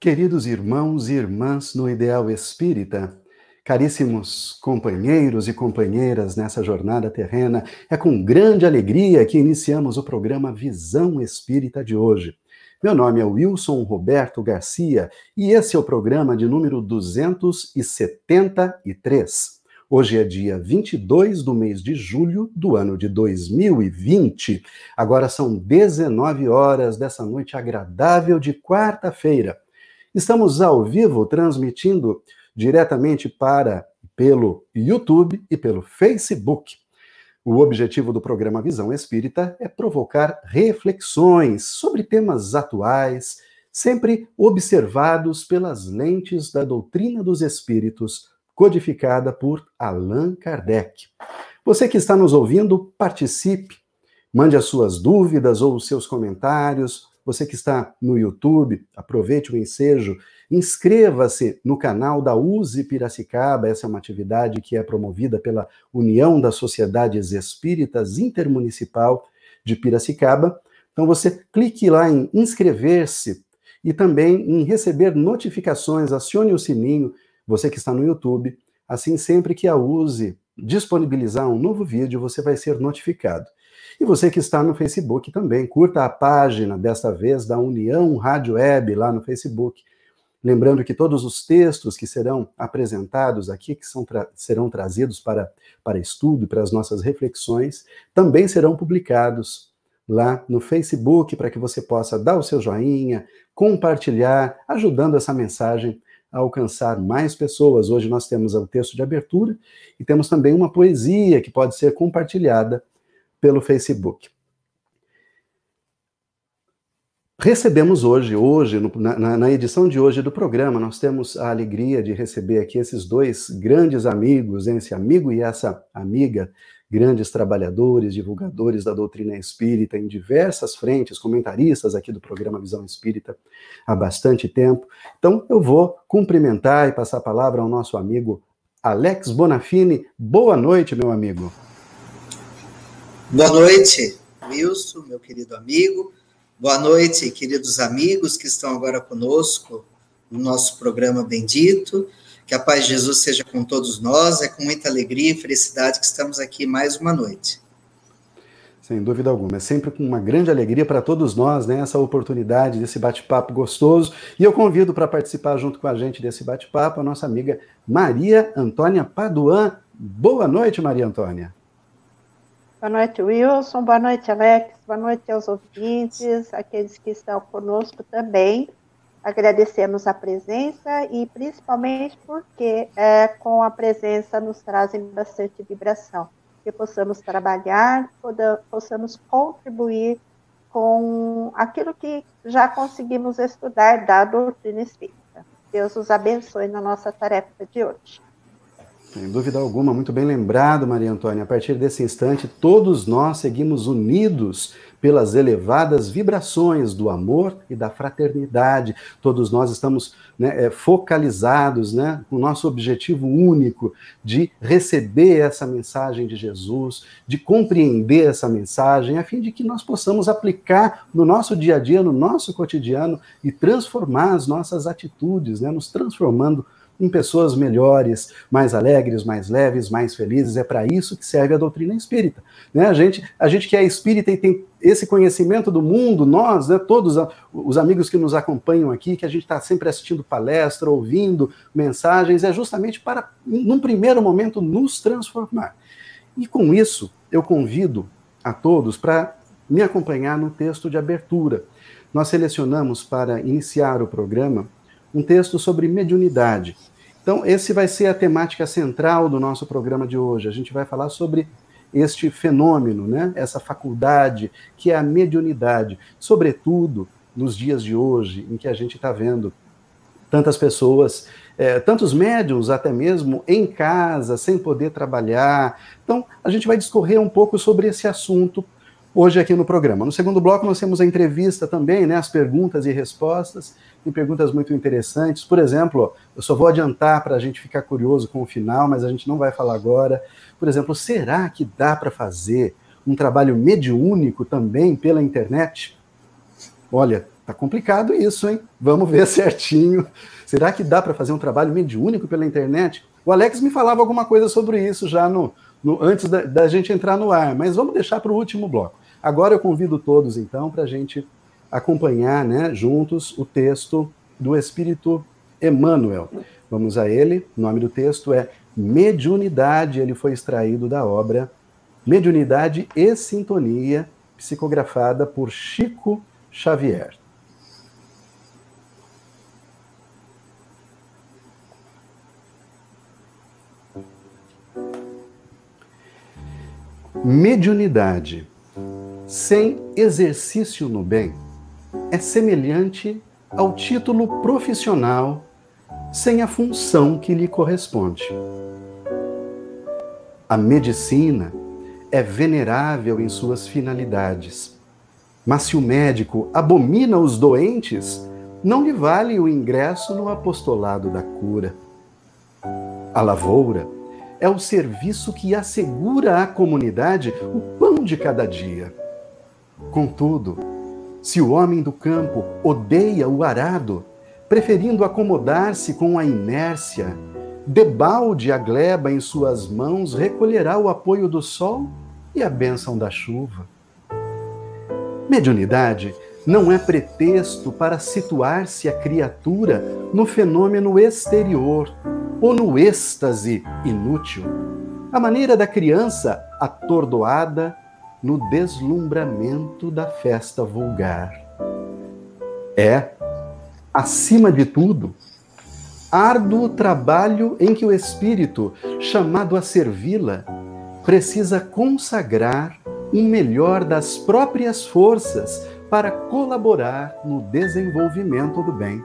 Queridos irmãos e irmãs no Ideal Espírita, caríssimos companheiros e companheiras nessa jornada terrena, é com grande alegria que iniciamos o programa Visão Espírita de hoje. Meu nome é Wilson Roberto Garcia e esse é o programa de número 273. Hoje é dia 22 do mês de julho do ano de 2020. Agora são 19 horas dessa noite agradável de quarta-feira. Estamos ao vivo transmitindo diretamente pelo YouTube e pelo Facebook. O objetivo do programa Visão Espírita é provocar reflexões sobre temas atuais, sempre observados pelas lentes da doutrina dos espíritos, codificada por Allan Kardec. Você que está nos ouvindo, participe, mande as suas dúvidas ou os seus comentários. Você que está no YouTube, aproveite o ensejo, inscreva-se no canal da USE Piracicaba. Essa é uma atividade que é promovida pela União das Sociedades Espíritas Intermunicipal de Piracicaba. Então você clique lá em inscrever-se e também em receber notificações, acione o sininho, você que está no YouTube, assim sempre que a USE disponibilizar um novo vídeo, você vai ser notificado. E você que está no Facebook também, curta a página, desta vez, da União Rádio Web, lá no Facebook. Lembrando que todos os textos que serão apresentados aqui, que serão trazidos para estudo e para as nossas reflexões, também serão publicados lá no Facebook, para que você possa dar o seu joinha, compartilhar, ajudando essa mensagem a alcançar mais pessoas. Hoje nós temos o texto de abertura e temos também uma poesia que pode ser compartilhada pelo Facebook. Recebemos hoje na edição de hoje do programa, nós temos a alegria de receber aqui esses dois grandes amigos, esse amigo e essa amiga, grandes trabalhadores, divulgadores da doutrina espírita em diversas frentes, comentaristas aqui do programa Visão Espírita há bastante tempo. Então eu vou cumprimentar e passar a palavra ao nosso amigo Alex Bonafini. Boa noite, meu amigo. Boa noite, Wilson, meu querido amigo. Boa noite, queridos amigos que estão agora conosco no nosso programa bendito. Que a paz de Jesus seja com todos nós. É com muita alegria e felicidade que estamos aqui mais uma noite. Sem dúvida alguma. É sempre com uma grande alegria para todos nós, né, essa oportunidade desse bate-papo gostoso. E eu convido para participar junto com a gente desse bate-papo a nossa amiga Maria Antônia Paduan. Boa noite, Maria Antônia. Boa noite, Wilson. Boa noite, Alex. Boa noite aos ouvintes, aqueles que estão conosco também. Agradecemos a presença e principalmente porque com a presença nos trazem bastante vibração. Que possamos trabalhar, possamos contribuir com aquilo que já conseguimos estudar da doutrina espírita. Deus os abençoe na nossa tarefa de hoje. Sem dúvida alguma, muito bem lembrado, Maria Antônia. A partir desse instante, todos nós seguimos unidos pelas elevadas vibrações do amor e da fraternidade. Todos nós estamos focalizados, com o nosso objetivo único de receber essa mensagem de Jesus, de compreender essa mensagem, a fim de que nós possamos aplicar no nosso dia a dia, no nosso cotidiano, e transformar as nossas atitudes, nos transformando em pessoas melhores, mais alegres, mais leves, mais felizes. É para isso que serve a doutrina espírita. A gente que é espírita e tem esse conhecimento do mundo, nós, todos os amigos que nos acompanham aqui, que a gente está sempre assistindo palestra, ouvindo mensagens, é justamente para, num primeiro momento, nos transformar. E com isso, eu convido a todos para me acompanhar no texto de abertura. Nós selecionamos para iniciar o programa um texto sobre mediunidade. Então, esse vai ser a temática central do nosso programa de hoje. A gente vai falar sobre este fenômeno, essa faculdade que é a mediunidade, sobretudo nos dias de hoje, em que a gente está vendo tantas pessoas, tantos médiuns até mesmo em casa, sem poder trabalhar. Então, a gente vai discorrer um pouco sobre esse assunto hoje aqui no programa. No segundo bloco, nós temos a entrevista também, as perguntas e respostas. Tem perguntas muito interessantes. Por exemplo, eu só vou adiantar para a gente ficar curioso com o final, mas a gente não vai falar agora. Por exemplo, será que dá para fazer um trabalho mediúnico também pela internet? Olha, Tá complicado isso, hein? Vamos ver certinho. Será que dá para fazer um trabalho mediúnico pela internet? O Alex me falava alguma coisa sobre isso já antes da gente entrar no ar, mas vamos deixar para o último bloco. Agora eu convido todos, então, para a gente acompanhar, né, juntos o texto do Espírito Emmanuel. Vamos a ele. O nome do texto é Mediunidade. Ele foi extraído da obra Mediunidade e Sintonia, psicografada por Chico Xavier. Mediunidade sem exercício no bem é semelhante ao título profissional sem a função que lhe corresponde. A medicina é venerável em suas finalidades, mas se o médico abomina os doentes, não lhe vale o ingresso no apostolado da cura. A lavoura é o serviço que assegura à comunidade o pão de cada dia. Contudo, se o homem do campo odeia o arado, preferindo acomodar-se com a inércia, debalde a gleba em suas mãos recolherá o apoio do sol e a bênção da chuva. Mediunidade não é pretexto para situar-se a criatura no fenômeno exterior ou no êxtase inútil, à maneira da criança atordoada no deslumbramento da festa vulgar. É, acima de tudo, árduo trabalho em que o espírito, chamado a servi-la, precisa consagrar o melhor das próprias forças para colaborar no desenvolvimento do bem.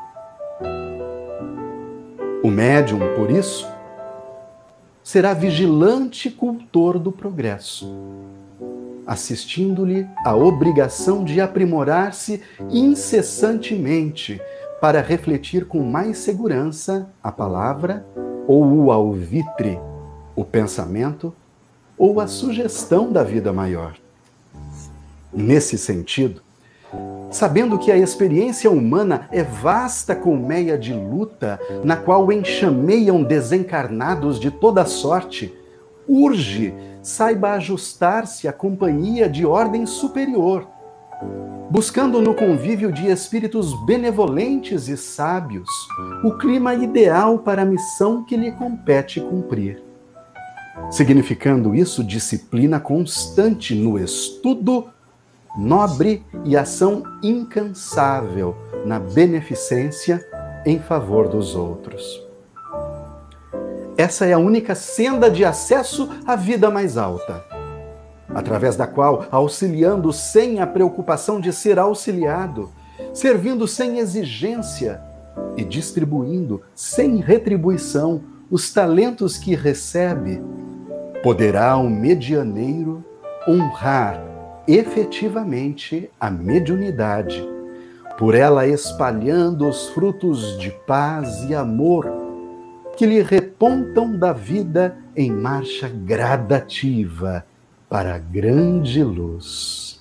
O médium, por isso, será vigilante cultor do progresso, assistindo-lhe a obrigação de aprimorar-se incessantemente para refletir com mais segurança a palavra ou o alvitre, o pensamento ou a sugestão da vida maior. Nesse sentido, sabendo que a experiência humana é vasta colmeia de luta, na qual enxameiam desencarnados de toda sorte, urge saiba ajustar-se à companhia de ordem superior, buscando no convívio de espíritos benevolentes e sábios o clima ideal para a missão que lhe compete cumprir. Significando isso disciplina constante no estudo nobre e ação incansável na beneficência em favor dos outros. Essa é a única senda de acesso à vida mais alta, através da qual, auxiliando sem a preocupação de ser auxiliado, servindo sem exigência e distribuindo sem retribuição os talentos que recebe, poderá o medianeiro honrar efetivamente a mediunidade, por ela espalhando os frutos de paz e amor que lhe repontam da vida em marcha gradativa para a grande luz.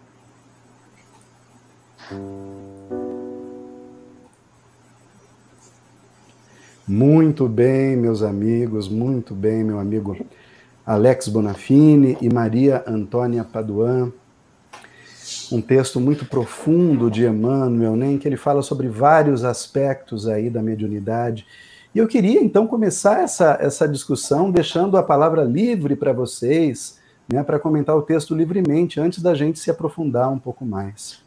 Muito bem, meus amigos, muito bem, meu amigo Alex Bonafini e Maria Antônia Paduan. Um texto muito profundo de Emmanuel, né, em que ele fala sobre vários aspectos aí da mediunidade. E eu queria, então, começar essa discussão deixando a palavra livre para vocês, né, para comentar o texto livremente, antes da gente se aprofundar um pouco mais.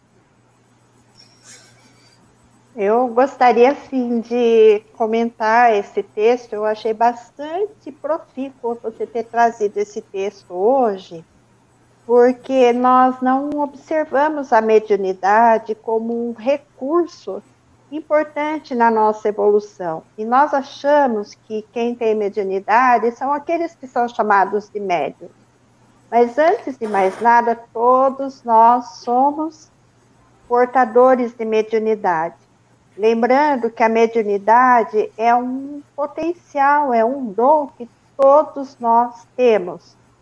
Eu gostaria, sim, de comentar esse texto. Eu achei bastante profícuo você ter trazido esse texto hoje, porque nós não observamos a mediunidade como um recurso importante na nossa evolução. E nós achamos que quem tem mediunidade são aqueles que são chamados de médiuns. Mas antes de mais nada, todos nós somos portadores de mediunidade. Lembrando que a mediunidade é um potencial, é um dom que todos nós temos.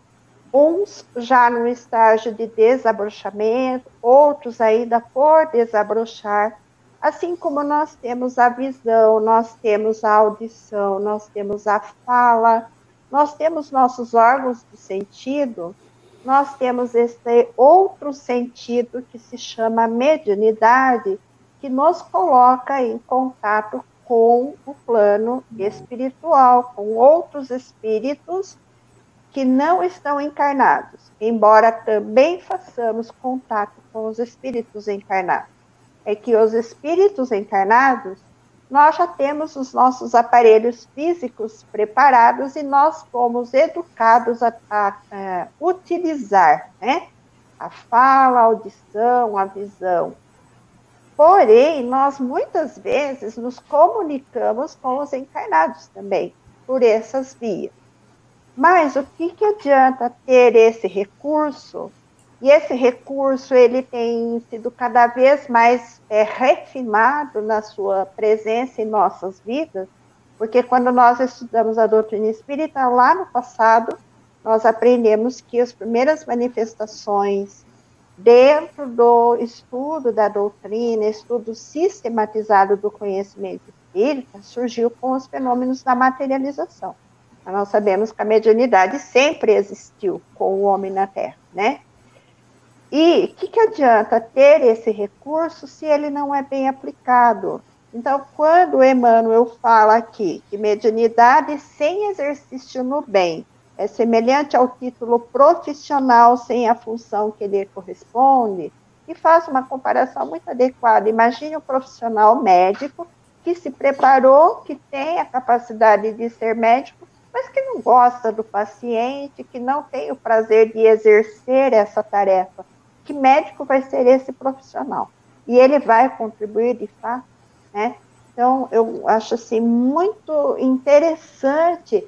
uns já no estágio de desabrochamento, outros ainda por desabrochar, assim como nós temos a visão, nós temos a audição, nós temos a fala, nós temos nossos órgãos de sentido, nós temos esse outro sentido que se chama mediunidade, que nos coloca em contato com o plano espiritual, com outros espíritos que não estão encarnados, embora também façamos contato com os espíritos encarnados. É que os espíritos encarnados, nós já temos os nossos aparelhos físicos preparados e nós fomos educados a utilizar, né? A fala, a audição, a visão. Porém, nós muitas vezes nos comunicamos com os encarnados também, por essas vias. Mas o que adianta ter esse recurso? E esse recurso ele tem sido cada vez mais refinado na sua presença em nossas vidas, porque quando nós estudamos a doutrina espírita, lá no passado, nós aprendemos que as primeiras manifestações dentro do estudo da doutrina, estudo sistematizado do conhecimento espírita, surgiu com os fenômenos da materialização. Nós sabemos que a mediunidade sempre existiu com o homem na Terra, né? E o que adianta ter esse recurso se ele não é bem aplicado? Então, quando o Emmanuel fala aqui que mediunidade sem exercício no bem é semelhante ao título profissional sem a função que lhe corresponde, e faz uma comparação muito adequada. Imagine um profissional médico que se preparou, que tem a capacidade de ser médico, mas que não gosta do paciente, que não tem o prazer de exercer essa tarefa. Que médico vai ser esse profissional? E ele vai contribuir de fato, né? Então, eu acho assim, muito interessante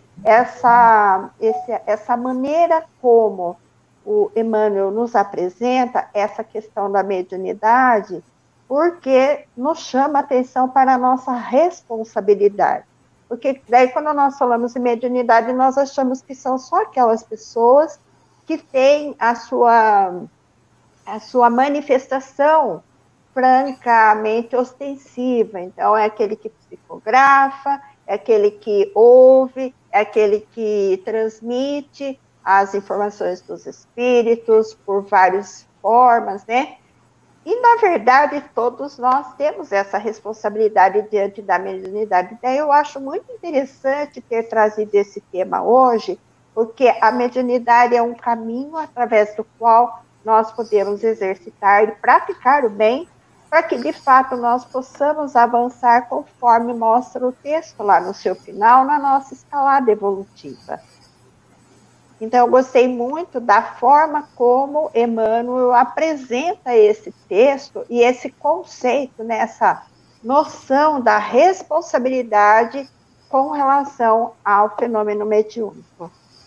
essa maneira como o Emmanuel nos apresenta essa questão da mediunidade, porque nos chama a atenção para a nossa responsabilidade. Porque daí, quando nós falamos em mediunidade, nós achamos que são só aquelas pessoas que têm a sua manifestação francamente ostensiva. Então, é aquele que psicografa, é aquele que ouve, é aquele que transmite as informações dos espíritos por várias formas, né? E, na verdade, todos nós temos essa responsabilidade diante da mediunidade. Daí eu acho muito interessante ter trazido esse tema hoje, porque a mediunidade é um caminho através do qual nós podemos exercitar e praticar o bem, para que, de fato, nós possamos avançar conforme mostra o texto lá no seu final, na nossa escalada evolutiva. Então, eu gostei muito da forma como Emmanuel apresenta esse texto e esse conceito, né, essa noção da responsabilidade com relação ao fenômeno mediúnico.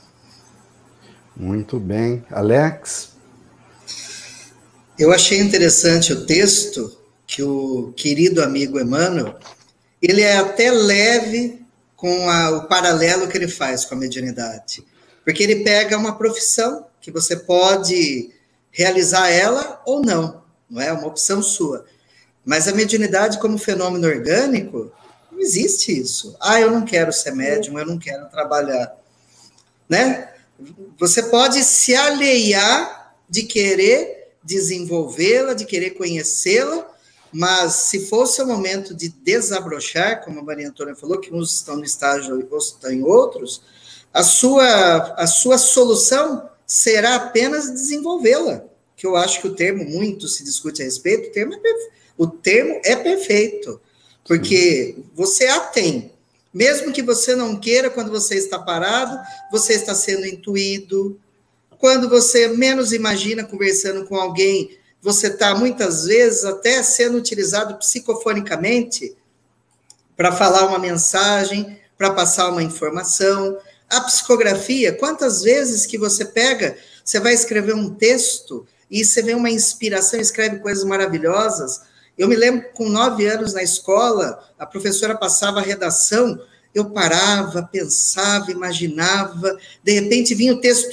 Muito bem. Alex? Eu achei interessante o texto que o querido amigo Emmanuel, ele é até leve com o paralelo que ele faz com a mediunidade. Porque ele pega uma profissão que você pode realizar ela ou não é uma opção sua. Mas a mediunidade como fenômeno orgânico, não existe isso. Eu não quero ser médium, eu não quero trabalhar. Né? Você pode se alhear de querer desenvolvê-la, de querer conhecê-la, mas se fosse o momento de desabrochar, como a Maria Antônia falou, que uns estão no estágio e outros estão em outros, a sua solução será apenas desenvolvê-la, que eu acho que o termo muito se discute a respeito, o termo é perfeito, porque você a tem, mesmo que você não queira, quando você está parado, você está sendo intuído. Quando você menos imagina conversando com alguém, você está muitas vezes até sendo utilizado psicofonicamente para falar uma mensagem, para passar uma informação. A psicografia, quantas vezes que você pega, você vai escrever um texto e você vê uma inspiração, escreve coisas maravilhosas. Eu me lembro, com 9 anos na escola, a professora passava a redação, eu parava, pensava, imaginava, de repente vinha o texto inteiro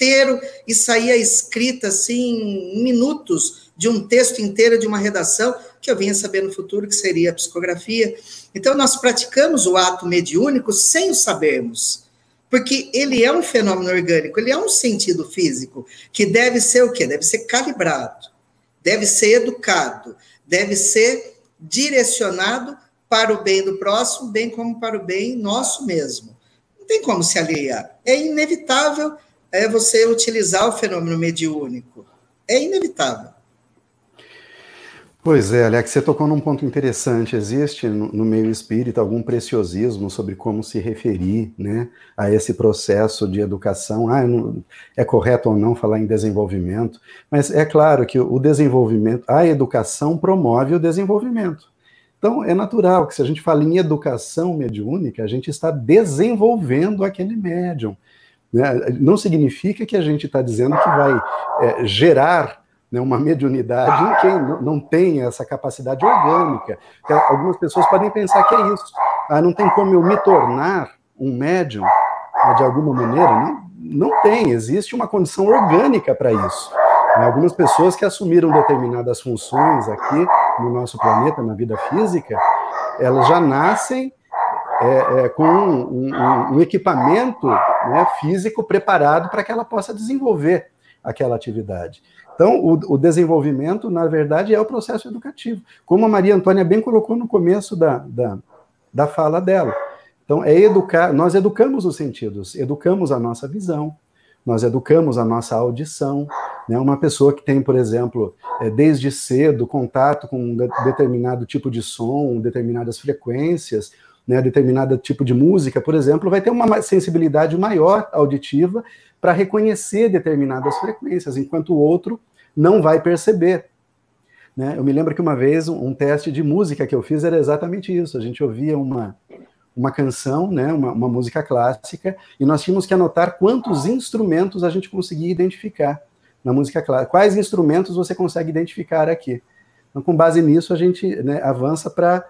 inteiro e saía escrita, assim, em minutos, de um texto inteiro, de uma redação, que eu vinha saber no futuro que seria a psicografia. Então, nós praticamos o ato mediúnico sem o sabermos, porque ele é um fenômeno orgânico, ele é um sentido físico, que deve ser o quê? Deve ser calibrado, deve ser educado, deve ser direcionado para o bem do próximo, bem como para o bem nosso mesmo. Não tem como se aliar. É inevitável você utilizar o fenômeno mediúnico. É inevitável. Pois é, Alex, você tocou num ponto interessante. Existe no meio espírita algum preciosismo sobre como se referir, né, a esse processo de educação. É correto ou não falar em desenvolvimento, mas é claro que o desenvolvimento, a educação promove o desenvolvimento. Então, é natural que se a gente fala em educação mediúnica, a gente está desenvolvendo aquele médium, né? Não significa que a gente está dizendo que vai gerar, né, uma mediunidade em quem não tem essa capacidade orgânica. Porque algumas pessoas podem pensar que é isso. Não tem como eu me tornar um médium, né, de alguma maneira. Não tem, existe uma condição orgânica para isso. Algumas pessoas que assumiram determinadas funções aqui no nosso planeta, na vida física, elas já nascem com um equipamento, né, físico preparado para que ela possa desenvolver aquela atividade. Então, o desenvolvimento, na verdade, é o processo educativo, como a Maria Antônia bem colocou no começo da fala dela. Então, nós educamos os sentidos, educamos a nossa visão, nós educamos a nossa audição, né? Uma pessoa que tem, por exemplo, desde cedo, contato com um determinado tipo de som, determinadas frequências, né, determinado tipo de música, por exemplo, vai ter uma sensibilidade maior auditiva para reconhecer determinadas frequências, enquanto o outro não vai perceber. Né? Eu me lembro que uma vez um teste de música que eu fiz era exatamente isso. A gente ouvia uma canção, né, uma música clássica, e nós tínhamos que anotar quantos instrumentos a gente conseguia identificar na música clássica. Quais instrumentos você consegue identificar aqui? Então, com base nisso, a gente, né, avança para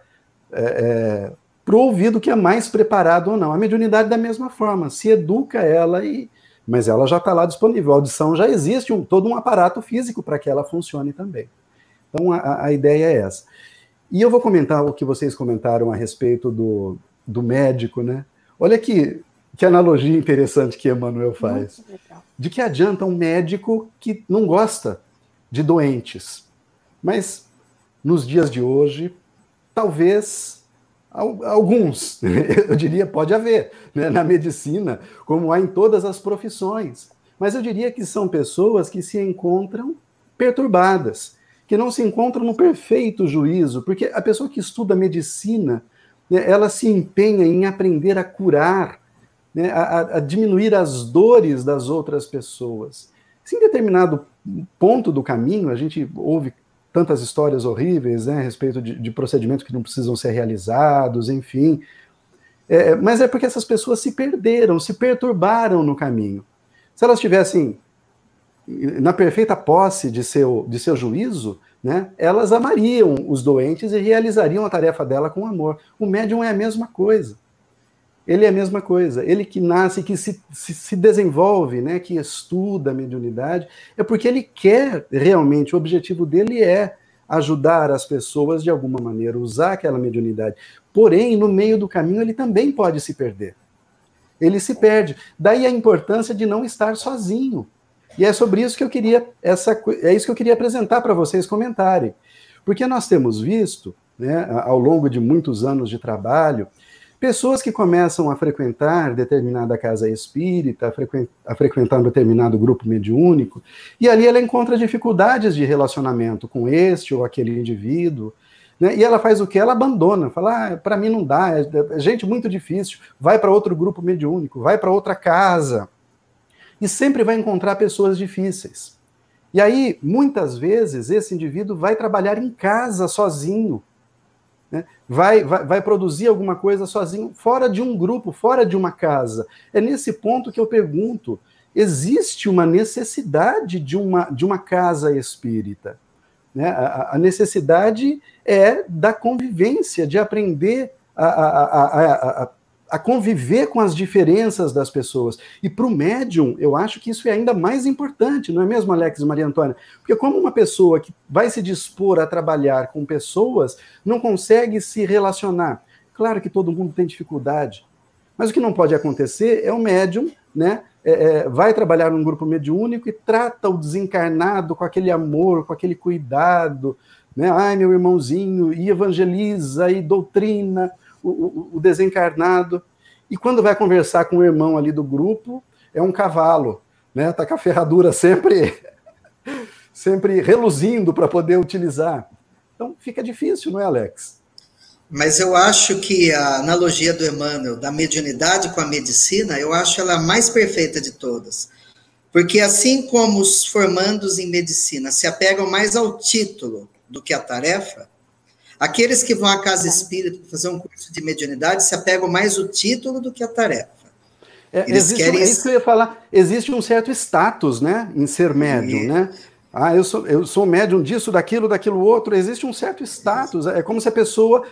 o ouvido que é mais preparado ou não. A mediunidade, da mesma forma, se educa ela, mas ela já está lá disponível. A audição já existe, todo um aparato físico para que ela funcione também. Então, a ideia é essa. E eu vou comentar o que vocês comentaram a respeito do médico, né? Olha que analogia interessante que Emmanuel faz. De que adianta um médico que não gosta de doentes? Mas, nos dias de hoje, talvez alguns, eu diria, pode haver, né, na medicina, como há em todas as profissões. Mas eu diria que são pessoas que se encontram perturbadas, que não se encontram no perfeito juízo, porque a pessoa que estuda medicina, né, ela se empenha em aprender a curar, né, a diminuir as dores das outras pessoas. Se em determinado ponto do caminho a gente ouve tantas histórias horríveis, né, a respeito de procedimentos que não precisam ser realizados, enfim. Mas é porque essas pessoas se perderam, se perturbaram no caminho. Se elas estivessem na perfeita posse de seu juízo, né, elas amariam os doentes e realizariam a tarefa dela com amor. O médium é a mesma coisa. Ele é a mesma coisa. Ele que nasce, que se desenvolve, né, que estuda a mediunidade, é porque ele quer realmente, o objetivo dele é ajudar as pessoas de alguma maneira, usar aquela mediunidade. Porém, no meio do caminho, ele também pode se perder. Ele se perde. Daí a importância de não estar sozinho. E é sobre isso que eu queria, é isso que eu queria apresentar para vocês comentarem. Porque nós temos visto, né, ao longo de muitos anos de trabalho, pessoas que começam a frequentar determinada casa espírita, a frequentar um determinado grupo mediúnico, e ali ela encontra dificuldades de relacionamento com este ou aquele indivíduo, né? E ela faz o quê? Ela abandona, fala, para mim não dá, é gente muito difícil, vai para outro grupo mediúnico, vai para outra casa, e sempre vai encontrar pessoas difíceis. E aí, muitas vezes, esse indivíduo vai trabalhar em casa sozinho, né? Vai produzir alguma coisa sozinho, fora de um grupo, fora de uma casa. É nesse ponto que eu pergunto, existe uma necessidade de uma casa espírita? Né? A necessidade é da convivência, de aprender a a conviver com as diferenças das pessoas. E para o médium, eu acho que isso é ainda mais importante, não é mesmo, Alex e Maria Antônia? Porque como uma pessoa que vai se dispor a trabalhar com pessoas não consegue se relacionar. Claro que todo mundo tem dificuldade, mas o que não pode acontecer é o médium, né, vai trabalhar num grupo mediúnico e trata o desencarnado com aquele amor, com aquele cuidado, né? Ai, meu irmãozinho, e evangeliza, e doutrina o desencarnado. E quando vai conversar com o irmão ali do grupo, é um cavalo, né? Tá com a ferradura sempre reluzindo para poder utilizar. Então fica difícil, não é, Alex? Mas eu acho que a analogia do Emmanuel, da mediunidade com a medicina, eu acho ela a mais perfeita de todas. Porque assim como os formandos em medicina se apegam mais ao título do que à tarefa, aqueles que vão à casa espírita fazer um curso de mediunidade se apegam mais ao título do que à tarefa. Eles querem... É isso que eu ia falar. Existe um certo status, né, em ser médium, né? Ah, eu sou médium disso, daquilo outro. Existe um certo status. É como se a pessoa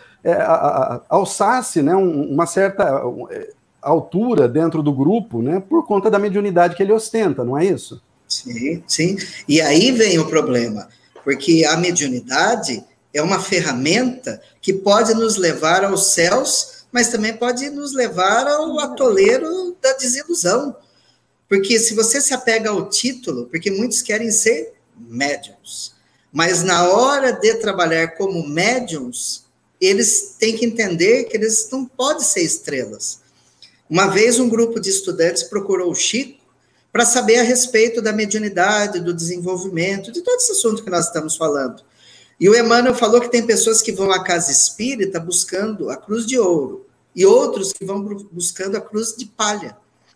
alçasse, né, uma certa altura dentro do grupo, né, por conta da mediunidade que ele ostenta, não é isso? Sim, sim. E aí vem o problema, porque a mediunidade é uma ferramenta que pode nos levar aos céus, mas também pode nos levar ao atoleiro da desilusão. Porque se você se apega ao título, porque muitos querem ser médiums, mas na hora de trabalhar como médiums, eles têm que entender que eles não podem ser estrelas. Uma vez um grupo de estudantes procurou o Chico para saber a respeito da mediunidade, do desenvolvimento, de todo esse assunto que nós estamos falando. E o Emmanuel falou que tem pessoas que vão à casa espírita buscando a cruz de ouro, e outros que vão buscando a cruz de palha.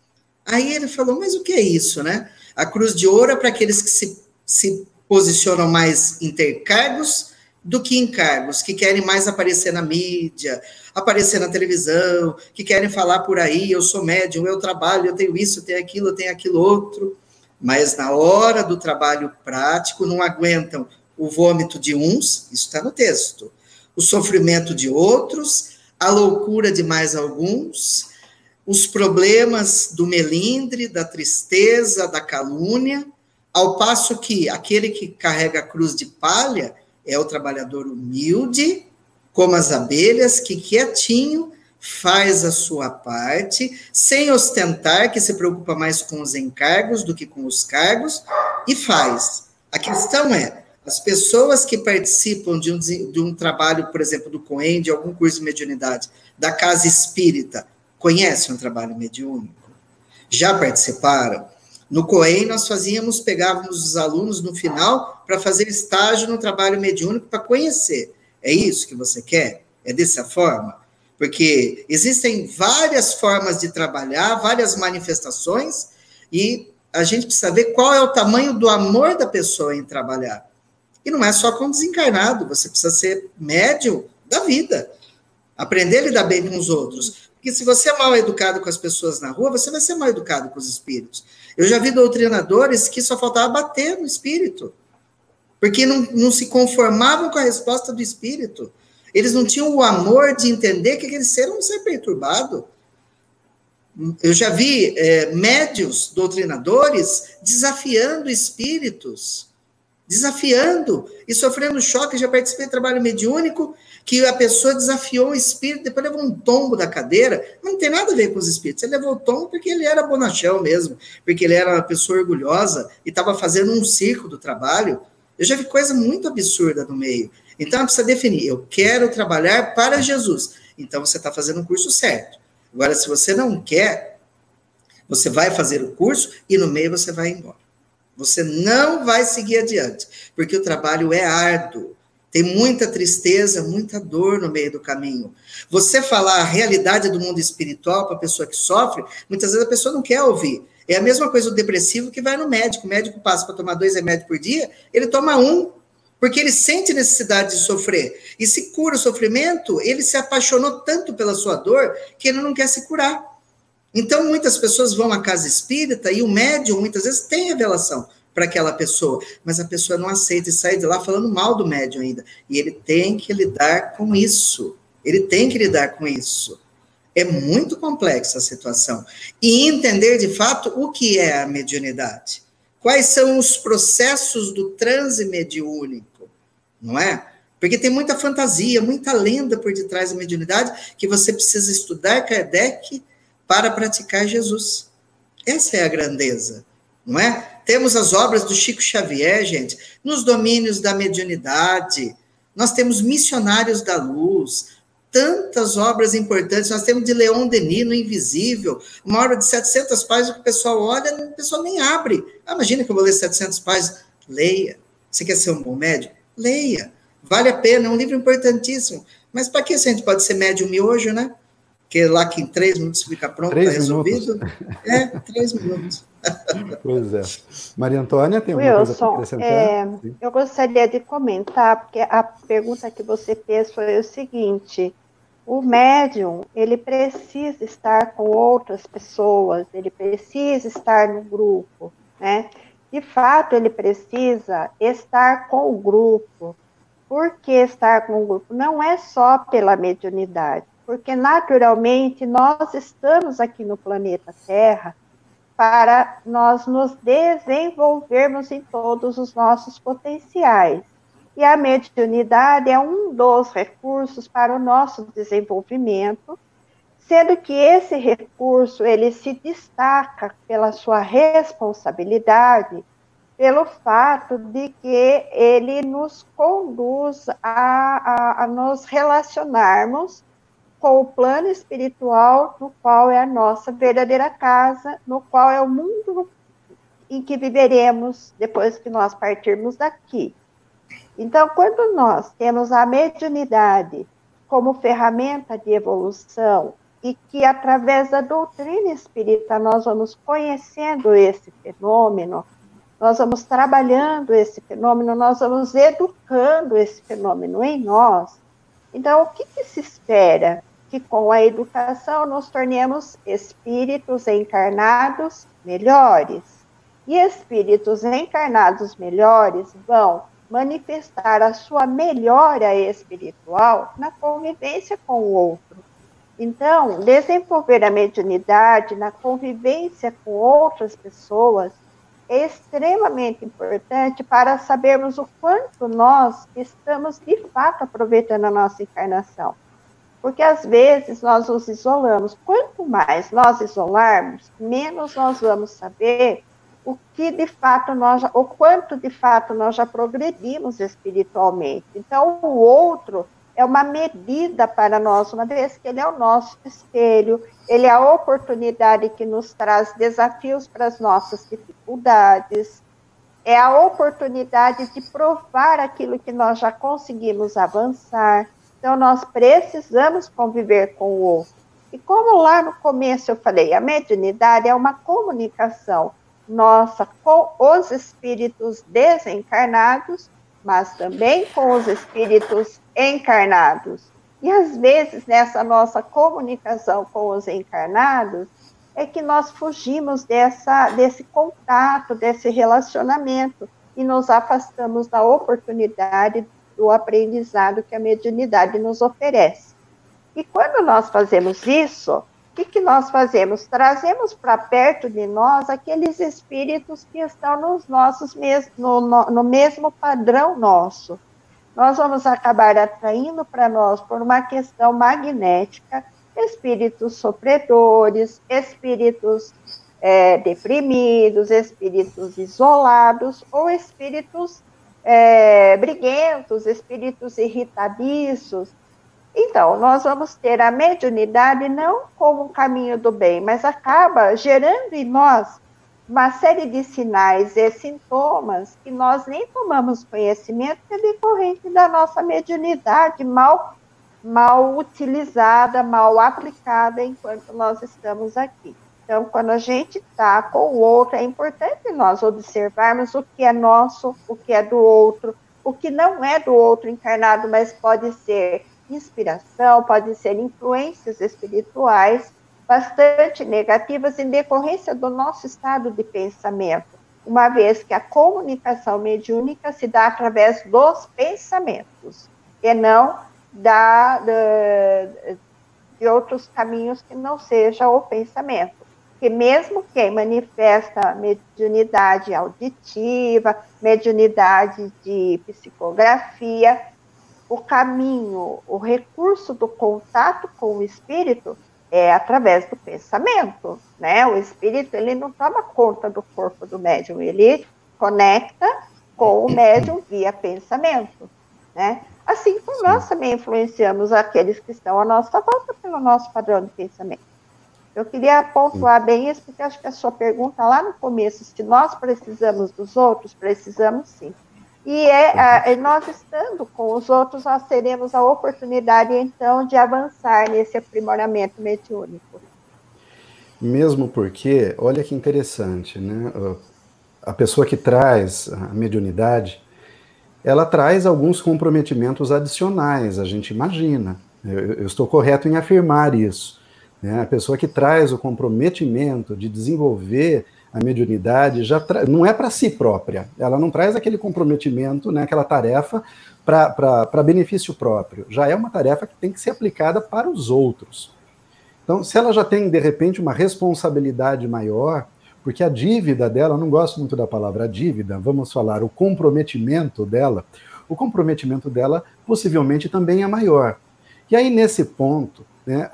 Aí ele falou, mas o que é isso, né? A cruz de ouro é para aqueles que se posicionam mais em ter cargos do que em cargos, que querem mais aparecer na mídia, aparecer na televisão, que querem falar por aí, eu sou médium, eu trabalho, eu tenho isso, eu tenho aquilo outro, mas na hora do trabalho prático não aguentam o vômito de uns, isso está no texto, o sofrimento de outros, a loucura de mais alguns, os problemas do melindre, da tristeza, da calúnia, ao passo que aquele que carrega a cruz de palha é o trabalhador humilde, como as abelhas, que quietinho faz a sua parte, sem ostentar, que se preocupa mais com os encargos do que com os cargos, e faz. A questão é, as pessoas que participam de um trabalho, por exemplo, do COEM, de algum curso de mediunidade, da casa espírita, conhecem um trabalho mediúnico? Já participaram? No COEM, nós pegávamos os alunos no final para fazer estágio no trabalho mediúnico para conhecer. É isso que você quer? É dessa forma? Porque existem várias formas de trabalhar, várias manifestações, e a gente precisa ver qual é o tamanho do amor da pessoa em trabalhar. E não é só com desencarnado, você precisa ser médium da vida. Aprender a lidar bem com os outros. Porque se você é mal educado com as pessoas na rua, você vai ser mal educado com os espíritos. Eu já vi doutrinadores que só faltava bater no espírito, porque não se conformavam com a resposta do espírito. Eles não tinham o amor de entender que aquele ser era um ser perturbado. Eu já vi médios, doutrinadores, desafiando espíritos, desafiando e sofrendo choque. Já participei de trabalho mediúnico, que a pessoa desafiou o espírito, depois levou um tombo da cadeira. Não tem nada a ver com os espíritos. Ele levou o tombo porque ele era bonachão mesmo, porque ele era uma pessoa orgulhosa e estava fazendo um circo do trabalho. Eu já vi coisa muito absurda no meio. Então, precisa definir, eu quero trabalhar para Jesus. Então, você está fazendo um curso certo. Agora, se você não quer, você vai fazer o curso e no meio você vai embora. Você não vai seguir adiante, porque o trabalho é árduo. Tem muita tristeza, muita dor no meio do caminho. Você falar a realidade do mundo espiritual para a pessoa que sofre, muitas vezes a pessoa não quer ouvir. É a mesma coisa do depressivo que vai no médico. O médico passa para tomar 2 remédios por dia, ele toma 1, porque ele sente necessidade de sofrer. E se cura o sofrimento, ele se apaixonou tanto pela sua dor que ele não quer se curar. Então, muitas pessoas vão à casa espírita e o médium, muitas vezes, tem revelação para aquela pessoa, mas a pessoa não aceita e sai de lá falando mal do médium ainda. E ele tem que lidar com isso. Ele tem que lidar com isso. É muito complexa a situação. E entender, de fato, o que é a mediunidade. Quais são os processos do transe mediúnico, não é? Porque tem muita fantasia, muita lenda por detrás da mediunidade, que você precisa estudar Kardec para praticar Jesus. Essa é a grandeza, não é? Temos as obras do Chico Xavier, gente, nos domínios da mediunidade. Nós temos Missionários da Luz, tantas obras importantes. Nós temos de Leon Denis, No Invisível, uma obra de 700 páginas que o pessoal olha, o pessoal nem abre. Ah, imagina que eu vou ler 700 páginas. Leia. Você quer ser um bom médium? Leia. Vale a pena, é um livro importantíssimo. Mas para que a gente pode ser médium miojo, né? Porque lá que em 3 minutos fica pronto, está resolvido. 3 minutos. Pois é. Maria Antônia, tem alguma coisa para acrescentar? Eu gostaria de comentar, porque a pergunta que você fez foi o seguinte: o médium, ele precisa estar com outras pessoas, ele precisa estar no grupo, né? De fato, ele precisa estar com o grupo. Por que estar com o grupo? Não é só pela mediunidade, porque naturalmente nós estamos aqui no planeta Terra para nós nos desenvolvermos em todos os nossos potenciais. E a mediunidade é um dos recursos para o nosso desenvolvimento, sendo que esse recurso, ele se destaca pela sua responsabilidade, pelo fato de que ele nos conduz a nos relacionarmos com o plano espiritual, no qual é a nossa verdadeira casa, no qual é o mundo em que viveremos depois que nós partirmos daqui. Então, quando nós temos a mediunidade como ferramenta de evolução, e que através da doutrina espírita nós vamos conhecendo esse fenômeno, nós vamos trabalhando esse fenômeno, nós vamos educando esse fenômeno em nós. Então, o que se espera? Que com a educação nos tornemos espíritos encarnados melhores. E espíritos encarnados melhores vão manifestar a sua melhora espiritual na convivência com o outro. Então, desenvolver a mediunidade na convivência com outras pessoas é extremamente importante para sabermos o quanto nós estamos, de fato, aproveitando a nossa encarnação. Porque, às vezes, nós nos isolamos. Quanto mais nós isolarmos, menos nós vamos saber o que, de fato, o quanto, de fato, nós já progredimos espiritualmente. Então, o outro é uma medida para nós, uma vez que ele é o nosso espelho, ele é a oportunidade que nos traz desafios para as nossas dificuldades, é a oportunidade de provar aquilo que nós já conseguimos avançar. Então, nós precisamos conviver com o outro. E como lá no começo eu falei, a mediunidade é uma comunicação nossa com os espíritos desencarnados, mas também com os espíritos encarnados. E, às vezes, nessa nossa comunicação com os encarnados, é que nós fugimos desse contato, desse relacionamento, e nos afastamos da oportunidade do aprendizado que a mediunidade nos oferece. E quando nós fazemos isso, o que nós fazemos? Trazemos para perto de nós aqueles espíritos que estão no mesmo padrão nosso. Nós vamos acabar atraindo para nós, por uma questão magnética, espíritos sofredores, espíritos deprimidos, espíritos isolados, ou espíritos briguentos, espíritos irritadiços. Então, nós vamos ter a mediunidade não como um caminho do bem, mas acaba gerando em nós uma série de sinais e sintomas que nós nem tomamos conhecimento, que é decorrente da nossa mediunidade mal utilizada, mal aplicada enquanto nós estamos aqui. Então, quando a gente está com o outro, é importante nós observarmos o que é nosso, o que é do outro, o que não é do outro encarnado, mas pode ser inspiração, pode ser influências espirituais bastante negativas em decorrência do nosso estado de pensamento, uma vez que a comunicação mediúnica se dá através dos pensamentos, e não de outros caminhos que não seja o pensamento. Porque mesmo quem manifesta mediunidade auditiva, mediunidade de psicografia, o caminho, o recurso do contato com o espírito é através do pensamento, né? O espírito, ele não toma conta do corpo do médium, ele conecta com o médium via pensamento, né? Assim como nós também influenciamos aqueles que estão à nossa volta pelo nosso padrão de pensamento. Eu queria pontuar bem isso, porque acho que a sua pergunta lá no começo, se nós precisamos dos outros, precisamos sim. E nós estando com os outros, nós teremos a oportunidade, então, de avançar nesse aprimoramento mediúnico. Mesmo porque, olha que interessante, né? A pessoa que traz a mediunidade, ela traz alguns comprometimentos adicionais, a gente imagina. Eu estou correto em afirmar isso, né? A pessoa que traz o comprometimento de desenvolver a mediunidade não é para si própria, ela não traz aquele comprometimento, né, aquela tarefa para benefício próprio, já é uma tarefa que tem que ser aplicada para os outros. Então, se ela já tem, de repente, uma responsabilidade maior, porque a dívida dela, eu não gosto muito da palavra dívida, vamos falar o comprometimento dela possivelmente também é maior. E aí, nesse ponto, né,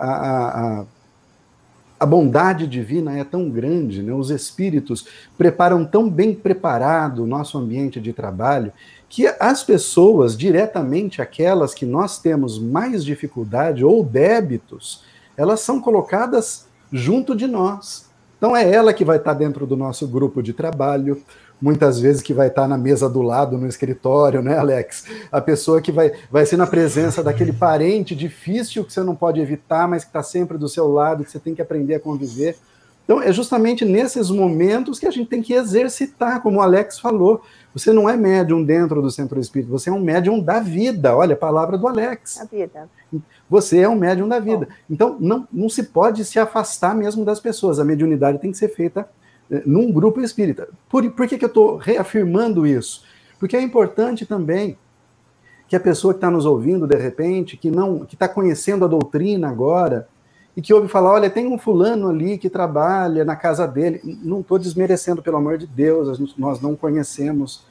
a bondade divina é tão grande, né? Os espíritos preparam tão bem preparado o nosso ambiente de trabalho, que as pessoas, diretamente aquelas que nós temos mais dificuldade ou débitos, elas são colocadas junto de nós. Então é ela que vai estar dentro do nosso grupo de trabalho, muitas vezes que vai estar na mesa do lado, no escritório, né, Alex? A pessoa que vai ser na presença daquele parente difícil que você não pode evitar, mas que está sempre do seu lado, que você tem que aprender a conviver. Então, é justamente nesses momentos que a gente tem que exercitar, como o Alex falou. Você não é médium dentro do centro espírita, você é um médium da vida. Olha a palavra do Alex. A vida. Você é um médium da vida. Então, não se pode se afastar mesmo das pessoas. A mediunidade tem que ser feita num grupo espírita. Por que eu estou reafirmando isso? Porque é importante também que a pessoa que está nos ouvindo, de repente, que está conhecendo a doutrina agora, e que ouve falar, olha, tem um fulano ali que trabalha na casa dele. Não estou desmerecendo, pelo amor de Deus, nós não conhecemos,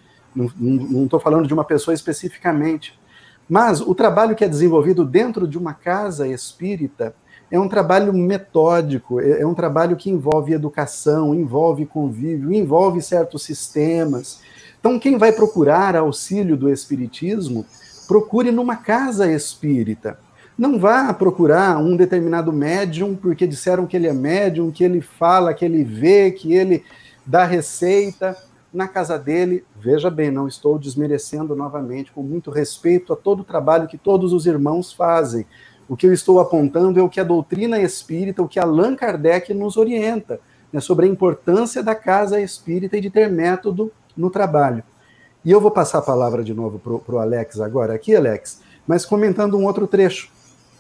não estou falando de uma pessoa especificamente. Mas o trabalho que é desenvolvido dentro de uma casa espírita é um trabalho metódico, é um trabalho que envolve educação, envolve convívio, envolve certos sistemas. Então, quem vai procurar auxílio do espiritismo, procure numa casa espírita. Não vá procurar um determinado médium porque disseram que ele é médium, que ele fala, que ele vê, que ele dá receita. Na casa dele, veja bem, não estou desmerecendo novamente, com muito respeito a todo o trabalho que todos os irmãos fazem. O que eu estou apontando é o que a doutrina espírita, o que Allan Kardec nos orienta, né, sobre a importância da casa espírita e de ter método no trabalho. E eu vou passar a palavra de novo para o Alex agora, aqui, Alex, mas comentando um outro trecho,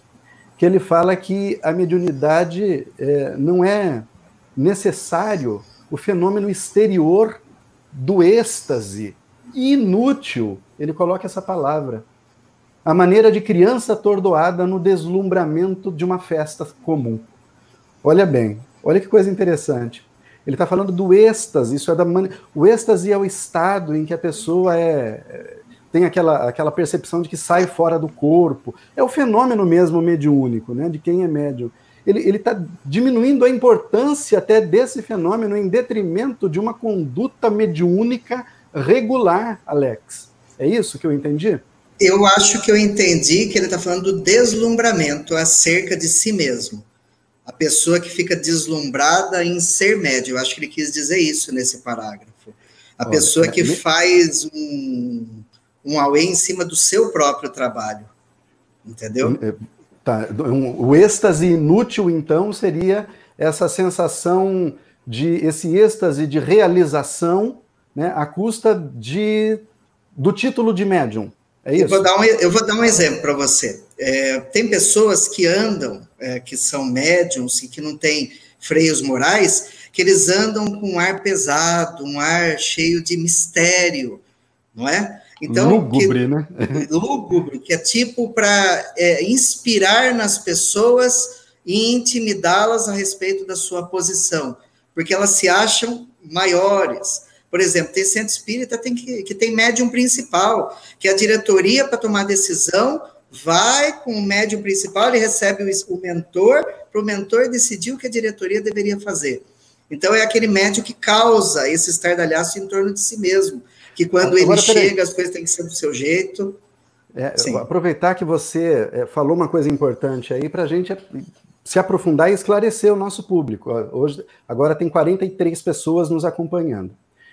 que ele fala que a mediunidade não é necessário o fenômeno exterior do êxtase, inútil, ele coloca essa palavra, a maneira de criança atordoada no deslumbramento de uma festa comum. Olha bem, olha que coisa interessante. Ele está falando do êxtase, isso é o êxtase é o estado em que a pessoa tem aquela percepção de que sai fora do corpo. É o fenômeno mesmo mediúnico, né, de quem é médium. Ele está diminuindo a importância até desse fenômeno em detrimento de uma conduta mediúnica regular, Alex. É isso que eu entendi? Eu acho que eu entendi que ele está falando do deslumbramento acerca de si mesmo. A pessoa que fica deslumbrada em ser médium. Eu acho que ele quis dizer isso nesse parágrafo. A pessoa que faz um auê em cima do seu próprio trabalho. Entendeu? Tá. O êxtase inútil, então, seria essa sensação esse êxtase de realização, né, à custa do título de médium. É isso? Eu vou dar um exemplo para você. Tem pessoas que andam, que são médiums e que não têm freios morais, que eles andam com um ar pesado, um ar cheio de mistério, não é? Então, lúgubre, né? Lúgubre, que é tipo para inspirar nas pessoas e intimidá-las a respeito da sua posição, porque elas se acham maiores. Por exemplo, tem centro espírita que tem médium principal, que a diretoria, para tomar decisão, vai com o médium principal, ele recebe o mentor, para o mentor decidir o que a diretoria deveria fazer. Então, é aquele médium que causa esse estardalhaço em torno de si mesmo, que quando ele chega, as coisas têm que ser do seu jeito. Aproveitar que você falou uma coisa importante aí para a gente se aprofundar e esclarecer o nosso público. Agora tem 43 pessoas nos acompanhando.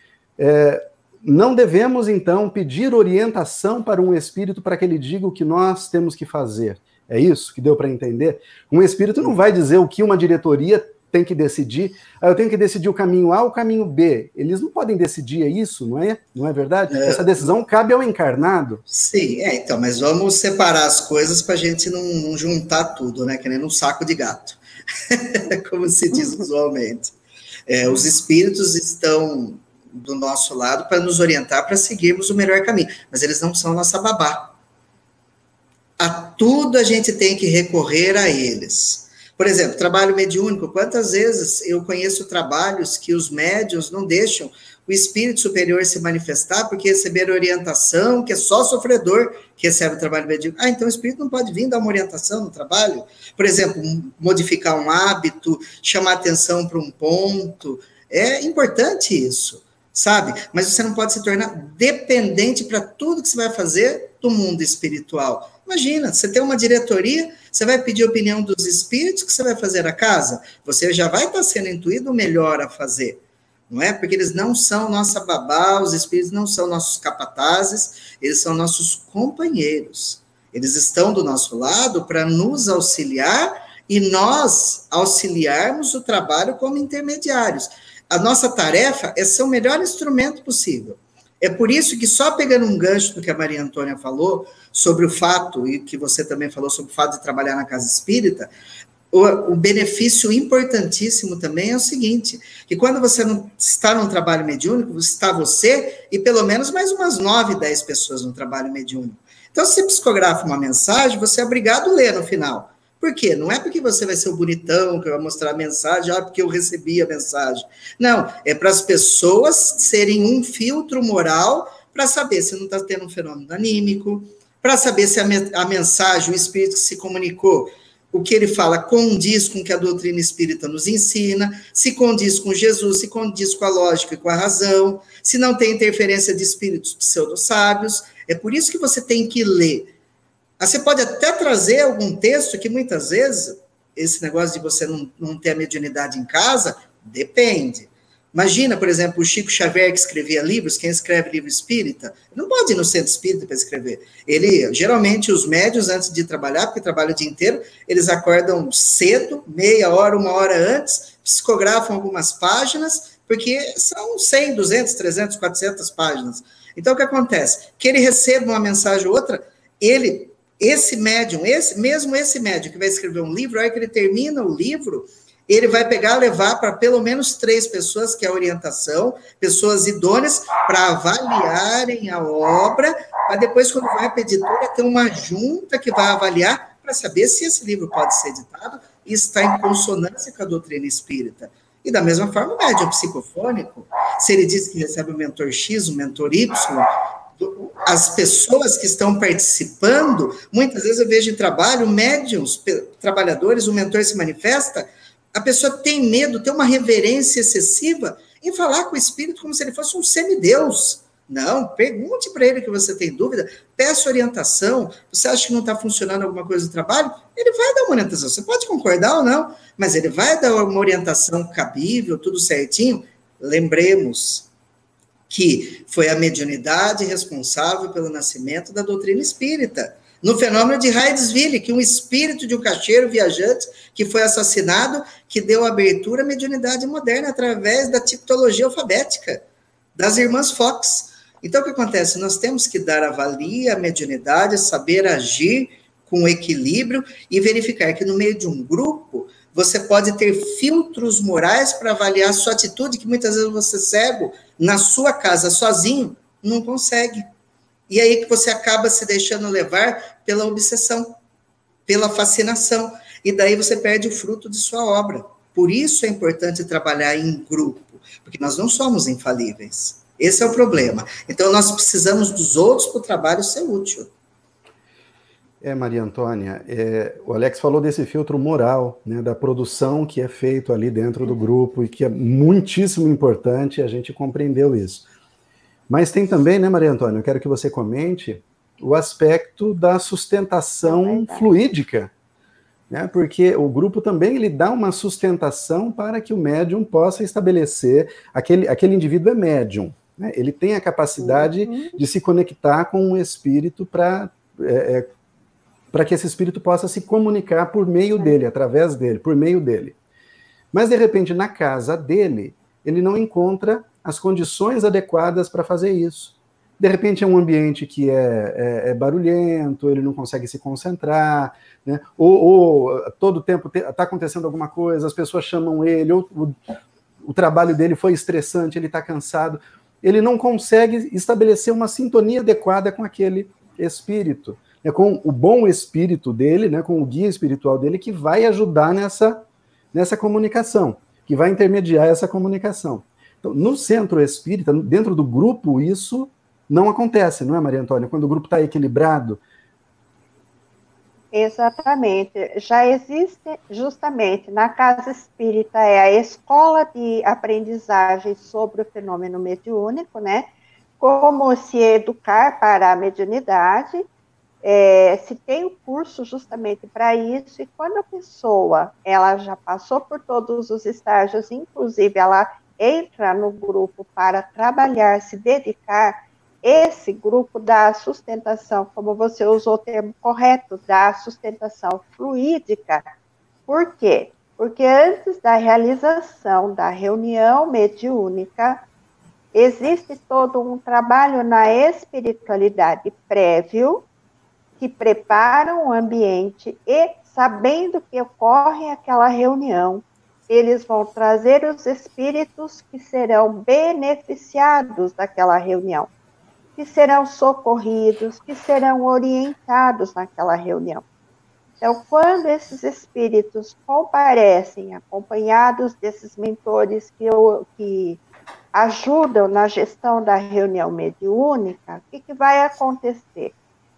Não devemos, então, pedir orientação para um espírito para que ele diga o que nós temos que fazer. É isso que deu para entender? Um espírito não vai dizer o que uma diretoria tem que decidir. Eu tenho que decidir o caminho A ou o caminho B. Eles não podem decidir isso, não é? Não é verdade? Essa decisão cabe ao encarnado. Sim, então, mas vamos separar as coisas para a gente não juntar tudo, né? Que nem num saco de gato, como se diz usualmente. Os espíritos estão do nosso lado para nos orientar para seguirmos o melhor caminho, mas eles não são nossa babá. A tudo a gente tem que recorrer a eles. Por exemplo, trabalho mediúnico, quantas vezes eu conheço trabalhos que os médiuns não deixam o espírito superior se manifestar porque receberam orientação, que é só sofredor que recebe o trabalho mediúnico. Então o espírito não pode vir dar uma orientação no trabalho? Por exemplo, modificar um hábito, chamar atenção para um ponto. É importante isso, sabe? Mas você não pode se tornar dependente para tudo que você vai fazer do mundo espiritual. Imagina, você tem uma diretoria, você vai pedir a opinião dos espíritos, que você vai fazer a casa? Você já vai estar sendo intuído o melhor a fazer, não é? Porque eles não são nossa babá, os espíritos não são nossos capatazes, eles são nossos companheiros. Eles estão do nosso lado para nos auxiliar e nós auxiliarmos o trabalho como intermediários. A nossa tarefa é ser o melhor instrumento possível. É por isso que, só pegando um gancho do que a Maria Antônia falou, sobre o fato, e que você também falou sobre o fato de trabalhar na casa espírita, o benefício importantíssimo também é o seguinte, que quando você não está num trabalho mediúnico, está você e pelo menos mais umas 9, 10 pessoas no trabalho mediúnico. Então, se você psicografa uma mensagem, você é obrigado a ler no final. Por quê? Não é porque você vai ser o bonitão que vai mostrar a mensagem, porque eu recebi a mensagem. Não, é para as pessoas serem um filtro moral para saber se não está tendo um fenômeno anímico, para saber se a mensagem, o espírito que se comunicou, o que ele fala condiz com o que a doutrina espírita nos ensina, se condiz com Jesus, se condiz com a lógica e com a razão, se não tem interferência de espíritos pseudo-sábios. É por isso que você tem que ler. Você pode até trazer algum texto que muitas vezes, esse negócio de você não ter a mediunidade em casa, depende. Imagina, por exemplo, o Chico Xavier, que escrevia livros, quem escreve livro espírita, não pode ir no centro espírita para escrever. Geralmente, os médios, antes de trabalhar, porque trabalham o dia inteiro, eles acordam cedo, meia hora, 1 hora antes, psicografam algumas páginas, porque são 100, 200, 300, 400 páginas. Então, o que acontece? Que ele receba uma mensagem ou outra, esse médium que vai escrever um livro, aí que ele termina o livro, ele vai levar para pelo menos 3 pessoas, que é a orientação, pessoas idôneas, para avaliarem a obra, para depois, quando vai para a editora, ter uma junta que vai avaliar, para saber se esse livro pode ser editado e está em consonância com a doutrina espírita. E da mesma forma, o médium psicofônico, se ele diz que recebe o mentor X, o mentor Y, as pessoas que estão participando, muitas vezes eu vejo em trabalho, médiuns, trabalhadores, o mentor se manifesta, a pessoa tem medo, tem uma reverência excessiva em falar com o espírito como se ele fosse um semideus. Não, pergunte para ele que você tem dúvida, peça orientação, você acha que não está funcionando alguma coisa do trabalho? Ele vai dar uma orientação, você pode concordar ou não, mas ele vai dar uma orientação cabível, tudo certinho. Lembremos que foi a mediunidade responsável pelo nascimento da doutrina espírita. No fenômeno de Hydesville, que um espírito de um caixeiro viajante que foi assassinado, que deu abertura à mediunidade moderna através da tipologia alfabética das irmãs Fox. Então, o que acontece? Nós temos que dar a valia à mediunidade, saber agir com equilíbrio e verificar que no meio de um grupo você pode ter filtros morais para avaliar a sua atitude, que muitas vezes você cego na sua casa sozinho não consegue. E aí que você acaba se deixando levar pela obsessão, pela fascinação. e daí você perde o fruto de sua obra. Por isso é importante trabalhar em grupo, porque nós não somos infalíveis. Esse é o problema. Então, nós precisamos dos outros para o trabalho ser útil. Maria Antônia, o Alex falou desse filtro moral, né, da produção que é feito ali dentro do grupo e que é muitíssimo importante, a gente compreendeu isso. Mas tem também, né, Maria Antônia, eu quero que você comente o aspecto da sustentação fluídica, né, porque o grupo também ele dá uma sustentação para que o médium possa estabelecer, aquele indivíduo é médium, né, ele tem a capacidade de se conectar com um espírito para que esse espírito possa se comunicar por meio dele, através dele, por meio dele. Mas, de repente, na casa dele, ele não encontra as condições adequadas para fazer isso. De repente, é um ambiente que é barulhento, ele não consegue se concentrar, né? Ou todo tempo está acontecendo alguma coisa, as pessoas chamam ele, ou o trabalho dele foi estressante, ele está cansado. Ele não consegue estabelecer uma sintonia adequada com aquele espírito. É com o bom espírito dele, né, com o guia espiritual dele, que vai ajudar nessa comunicação, que vai intermediar essa comunicação. Então, no centro espírita, dentro do grupo, isso não acontece, não é, Maria Antônia? Quando o grupo está equilibrado. Exatamente. Já existe, justamente, na casa espírita, a escola de aprendizagem sobre o fenômeno mediúnico, né? Como se educar para a mediunidade. Se tem um curso justamente para isso, e quando a pessoa ela já passou por todos os estágios, inclusive ela entra no grupo para trabalhar, se dedicar, esse grupo dá sustentação, como você usou o termo correto, dá sustentação fluídica. Por quê? Porque antes da realização da reunião mediúnica, existe todo um trabalho na espiritualidade prévio, que preparam o ambiente e, sabendo que ocorre aquela reunião, eles vão trazer os espíritos que serão beneficiados daquela reunião, que serão socorridos, que serão orientados naquela reunião. Então, quando esses espíritos comparecem, acompanhados desses mentores que ajudam na gestão da reunião mediúnica, o que vai acontecer?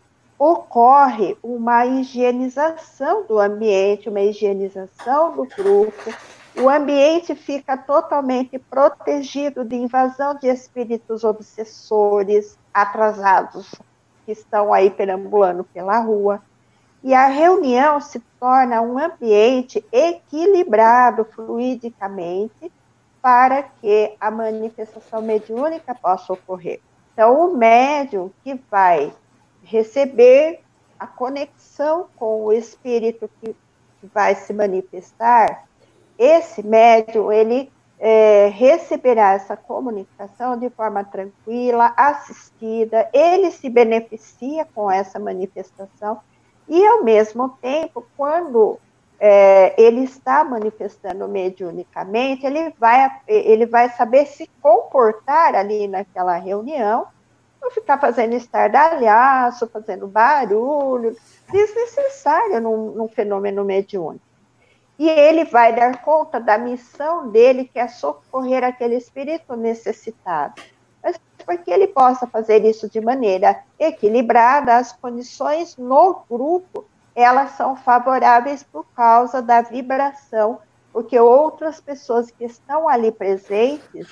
Ocorre uma higienização do ambiente, uma higienização do grupo, o ambiente fica totalmente protegido de invasão de espíritos obsessores, atrasados, que estão aí perambulando pela rua, e a reunião se torna um ambiente equilibrado fluidicamente para que a manifestação mediúnica possa ocorrer. Então, o médium que vai receber a conexão com o espírito que vai se manifestar, esse médium, ele receberá essa comunicação de forma tranquila, assistida, ele se beneficia com essa manifestação, e ao mesmo tempo, quando ele está manifestando mediunicamente, ele vai saber se comportar ali naquela reunião, não ficar fazendo estardalhaço, fazendo barulho, desnecessário num fenômeno mediúnico. E ele vai dar conta da missão dele, que é socorrer aquele espírito necessitado. Mas para que ele possa fazer isso de maneira equilibrada, as condições no grupo, elas são favoráveis por causa da vibração, porque outras pessoas que estão ali presentes,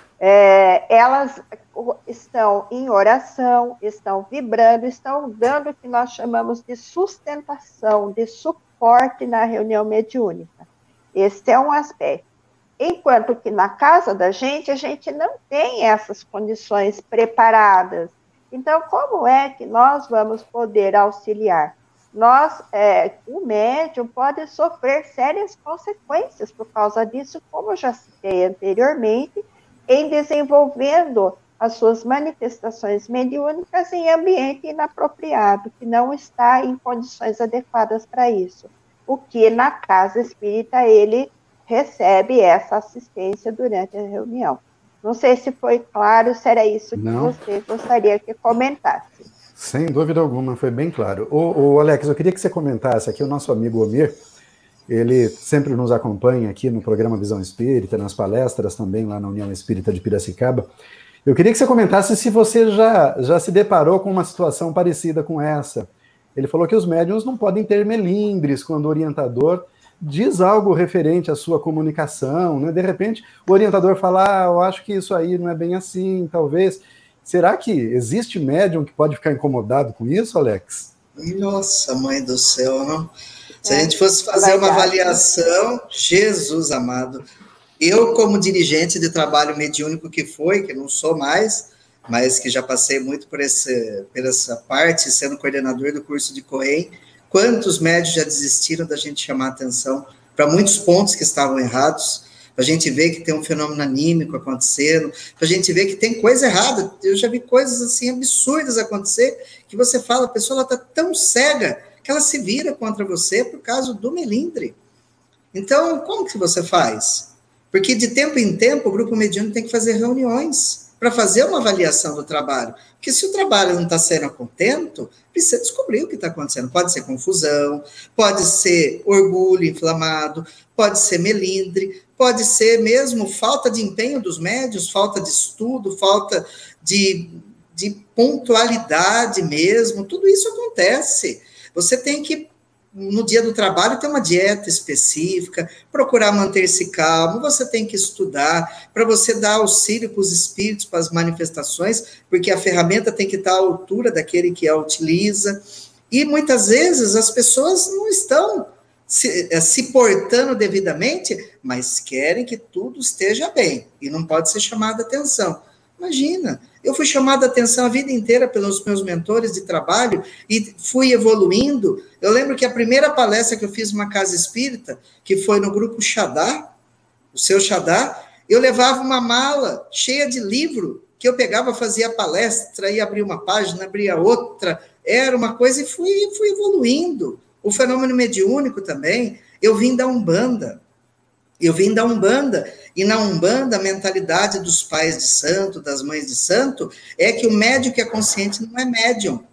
elas estão em oração, estão vibrando, estão dando o que nós chamamos de sustentação, de suporte na reunião mediúnica. Esse é um aspecto. Enquanto que na casa da gente, a gente não tem essas condições preparadas. Então, como é que nós vamos poder auxiliar? O médium pode sofrer sérias consequências por causa disso, como eu já citei anteriormente, em desenvolvendo as suas manifestações mediúnicas em ambiente inapropriado, que não está em condições adequadas para isso. O que na casa espírita ele recebe essa assistência durante a reunião. Não sei se foi claro, se era isso que você gostaria que comentasse. Sem dúvida alguma, foi bem claro. Alex, eu queria que você comentasse aqui, o nosso amigo Omir, Ele sempre nos acompanha aqui no programa Visão Espírita, nas palestras também lá na União Espírita de Piracicaba. Eu queria que você comentasse se você já se deparou com uma situação parecida com essa. Ele falou que os médiuns não podem ter melindres quando o orientador diz algo referente à sua comunicação, né? De repente, o orientador fala, eu acho que isso aí não é bem assim, talvez. Será que existe médium que pode ficar incomodado com isso, Alex? Nossa, mãe do céu, não? Se a gente fosse fazer uma avaliação, Jesus amado, eu como dirigente de trabalho mediúnico que não sou mais, mas que já passei muito por essa parte, sendo coordenador do curso de COEM, quantos médios já desistiram da gente chamar atenção para muitos pontos que estavam errados, para a gente ver que tem um fenômeno anímico acontecendo, para a gente ver que tem coisa errada. Eu já vi coisas assim absurdas acontecer, que você fala, a pessoa está tão cega que ela se vira contra você por causa do melindre. Então, como que você faz? Porque de tempo em tempo o grupo mediúnico tem que fazer reuniões para fazer uma avaliação do trabalho. Porque se o trabalho não está sendo contento, precisa descobrir o que está acontecendo. Pode ser confusão, pode ser orgulho inflamado, pode ser melindre, pode ser mesmo falta de empenho dos médios, falta de estudo, falta de pontualidade mesmo. Tudo isso acontece. Você tem que, no dia do trabalho, ter uma dieta específica, procurar manter-se calmo, você tem que estudar, para você dar auxílio para os espíritos, para as manifestações, porque a ferramenta tem que estar à altura daquele que a utiliza, e muitas vezes as pessoas não estão se portando devidamente, mas querem que tudo esteja bem, e não pode ser chamada atenção. Imagina, eu fui chamada a atenção a vida inteira pelos meus mentores de trabalho e fui evoluindo. Eu lembro que a primeira palestra que eu fiz numa casa espírita, que foi no grupo Xadá, o seu Xadá, eu levava uma mala cheia de livro, que eu pegava, fazia palestra, ia abrir uma página, abria outra, era uma coisa, e fui evoluindo. O fenômeno mediúnico também, eu vim da Umbanda, e na Umbanda, a mentalidade dos pais de santo, das mães de santo, é que o médium que é consciente não é médium,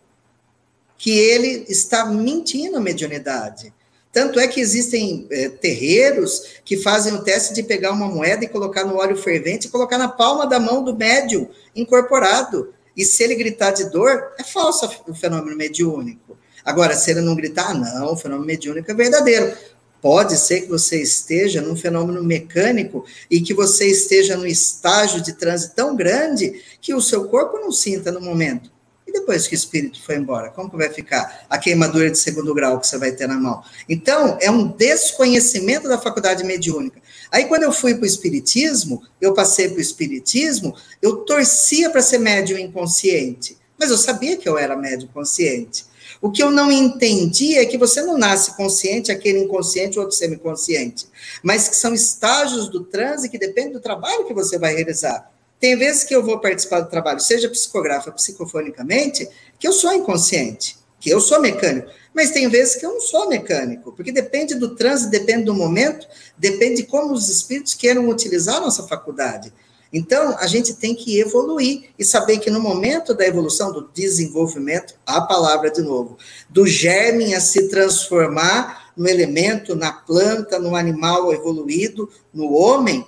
que ele está mentindo a mediunidade. Tanto é que existem terreiros que fazem o teste de pegar uma moeda e colocar no óleo fervente e colocar na palma da mão do médium incorporado. E se ele gritar de dor, é falso o fenômeno mediúnico. Agora, se ele não gritar, não, o fenômeno mediúnico é verdadeiro. Pode ser que você esteja num fenômeno mecânico e que você esteja num estágio de transe tão grande que o seu corpo não sinta no momento. E depois que o espírito foi embora, como que vai ficar a queimadura de 2º grau que você vai ter na mão? Então, é um desconhecimento da faculdade mediúnica. Aí, quando eu fui para o espiritismo, eu passei para o espiritismo, eu torcia para ser médium inconsciente, mas eu sabia que eu era médium consciente. O que eu não entendi é que você não nasce consciente, aquele inconsciente ou outro semiconsciente, mas que são estágios do transe que dependem do trabalho que você vai realizar. Tem vezes que eu vou participar do trabalho, seja psicográfico ou psicofonicamente, que eu sou inconsciente, que eu sou mecânico, mas tem vezes que eu não sou mecânico, porque depende do transe, depende do momento, depende de como os espíritos queiram utilizar a nossa faculdade. Então, a gente tem que evoluir e saber que no momento da evolução, do desenvolvimento, a palavra de novo, do germe a se transformar no elemento, na planta, no animal evoluído, no homem,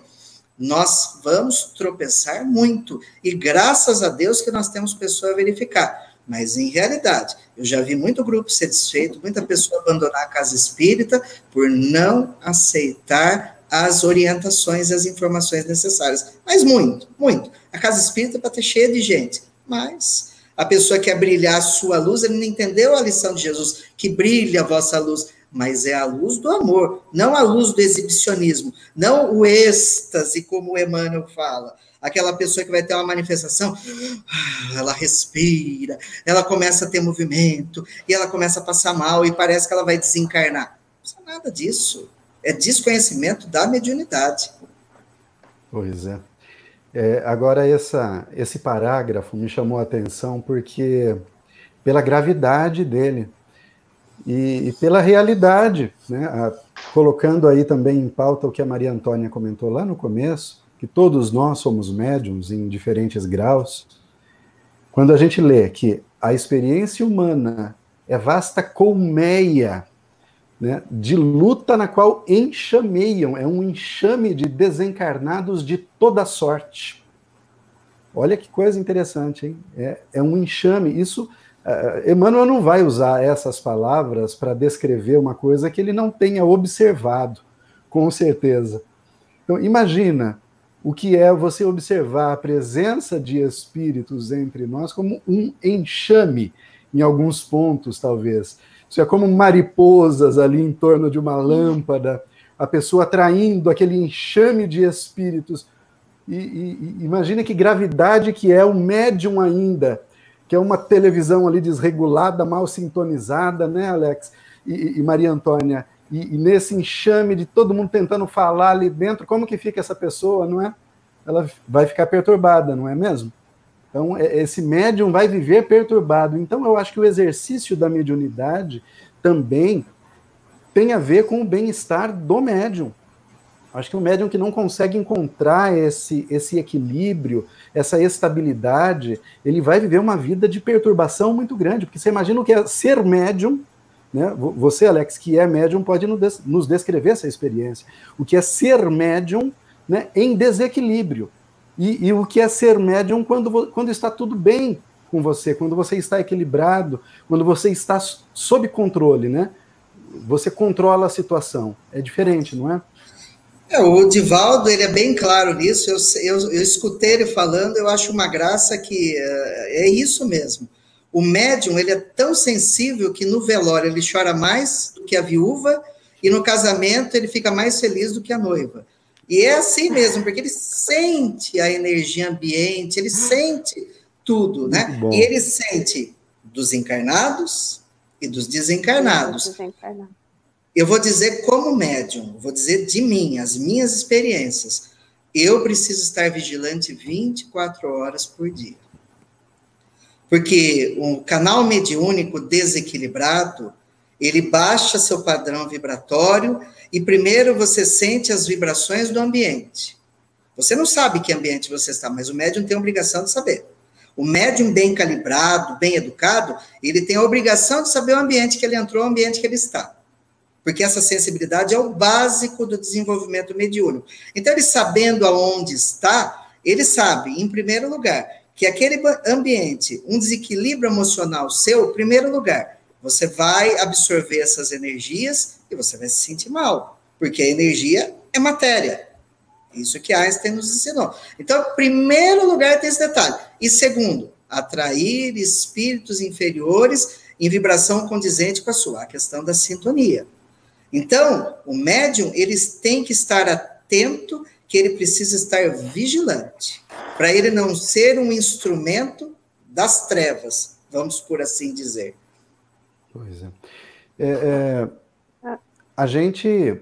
nós vamos tropeçar muito. E graças a Deus que nós temos pessoa a verificar. Mas, em realidade, eu já vi muito grupo ser desfeito, muita pessoa abandonar a casa espírita por não aceitar as orientações e as informações necessárias. Mas muito, muito. A casa espírita é para ter cheia de gente. Mas a pessoa quer brilhar a sua luz, ele não entendeu a lição de Jesus, que brilha a vossa luz, mas é a luz do amor, não a luz do exibicionismo, não o êxtase, como o Emmanuel fala. Aquela pessoa que vai ter uma manifestação, ela respira, ela começa a ter movimento, e ela começa a passar mal, e parece que ela vai desencarnar. Não é nada disso. É desconhecimento da mediunidade. Pois é. Agora, esse parágrafo me chamou a atenção porque, pela gravidade dele e pela realidade, né? Colocando aí também em pauta o que a Maria Antônia comentou lá no começo, que todos nós somos médiums em diferentes graus. Quando a gente lê que a experiência humana é vasta colmeia né, de luta na qual enxameiam, é um enxame de desencarnados de toda sorte. Olha que coisa interessante, hein? É um enxame. Isso, Emmanuel não vai usar essas palavras para descrever uma coisa que ele não tenha observado, com certeza. Então, imagina o que é você observar a presença de espíritos entre nós como um enxame, em alguns pontos, talvez. Isso é como mariposas ali em torno de uma lâmpada, a pessoa atraindo aquele enxame de espíritos. E imagine que gravidade que é o médium ainda, que é uma televisão ali desregulada, mal sintonizada, né, Alex e Maria Antônia? E nesse enxame de todo mundo tentando falar ali dentro, como que fica essa pessoa, não é? Ela vai ficar perturbada, não é mesmo? Então, esse médium vai viver perturbado. Então, eu acho que o exercício da mediunidade também tem a ver com o bem-estar do médium. Acho que o médium que não consegue encontrar esse equilíbrio, essa estabilidade, ele vai viver uma vida de perturbação muito grande, porque você imagina o que é ser médium, né? Você, Alex, que é médium, pode nos descrever essa experiência. O que é ser médium, né, em desequilíbrio. E o que é ser médium quando está tudo bem com você, quando você está equilibrado, quando você está sob controle, né? Você controla a situação. É diferente, não é? O Divaldo, ele é bem claro nisso, eu escutei ele falando, eu acho uma graça que é isso mesmo. O médium, ele é tão sensível que no velório ele chora mais do que a viúva e no casamento ele fica mais feliz do que a noiva. E é assim mesmo, porque ele sente a energia ambiente, ele sente tudo, né? E ele sente dos encarnados e dos desencarnados. Eu vou dizer como médium, vou dizer de mim, as minhas experiências. Eu preciso estar vigilante 24 horas por dia. Porque um canal mediúnico desequilibrado, ele baixa seu padrão vibratório e primeiro você sente as vibrações do ambiente. Você não sabe que ambiente você está, mas o médium tem a obrigação de saber. O médium bem calibrado, bem educado, ele tem a obrigação de saber o ambiente que ele entrou, o ambiente que ele está. Porque essa sensibilidade é o básico do desenvolvimento mediúnico. Então, ele sabendo aonde está, ele sabe, em primeiro lugar, que aquele ambiente, um desequilíbrio emocional seu, em primeiro lugar, você vai absorver essas energias e você vai se sentir mal, porque a energia é matéria. Isso que Einstein nos ensinou. Então, em primeiro lugar, tem esse detalhe. E segundo, atrair espíritos inferiores em vibração condizente com a sua, a questão da sintonia. Então, o médium, eles têm que estar atento, que ele precisa estar vigilante, para ele não ser um instrumento das trevas, vamos por assim dizer. Pois é. A gente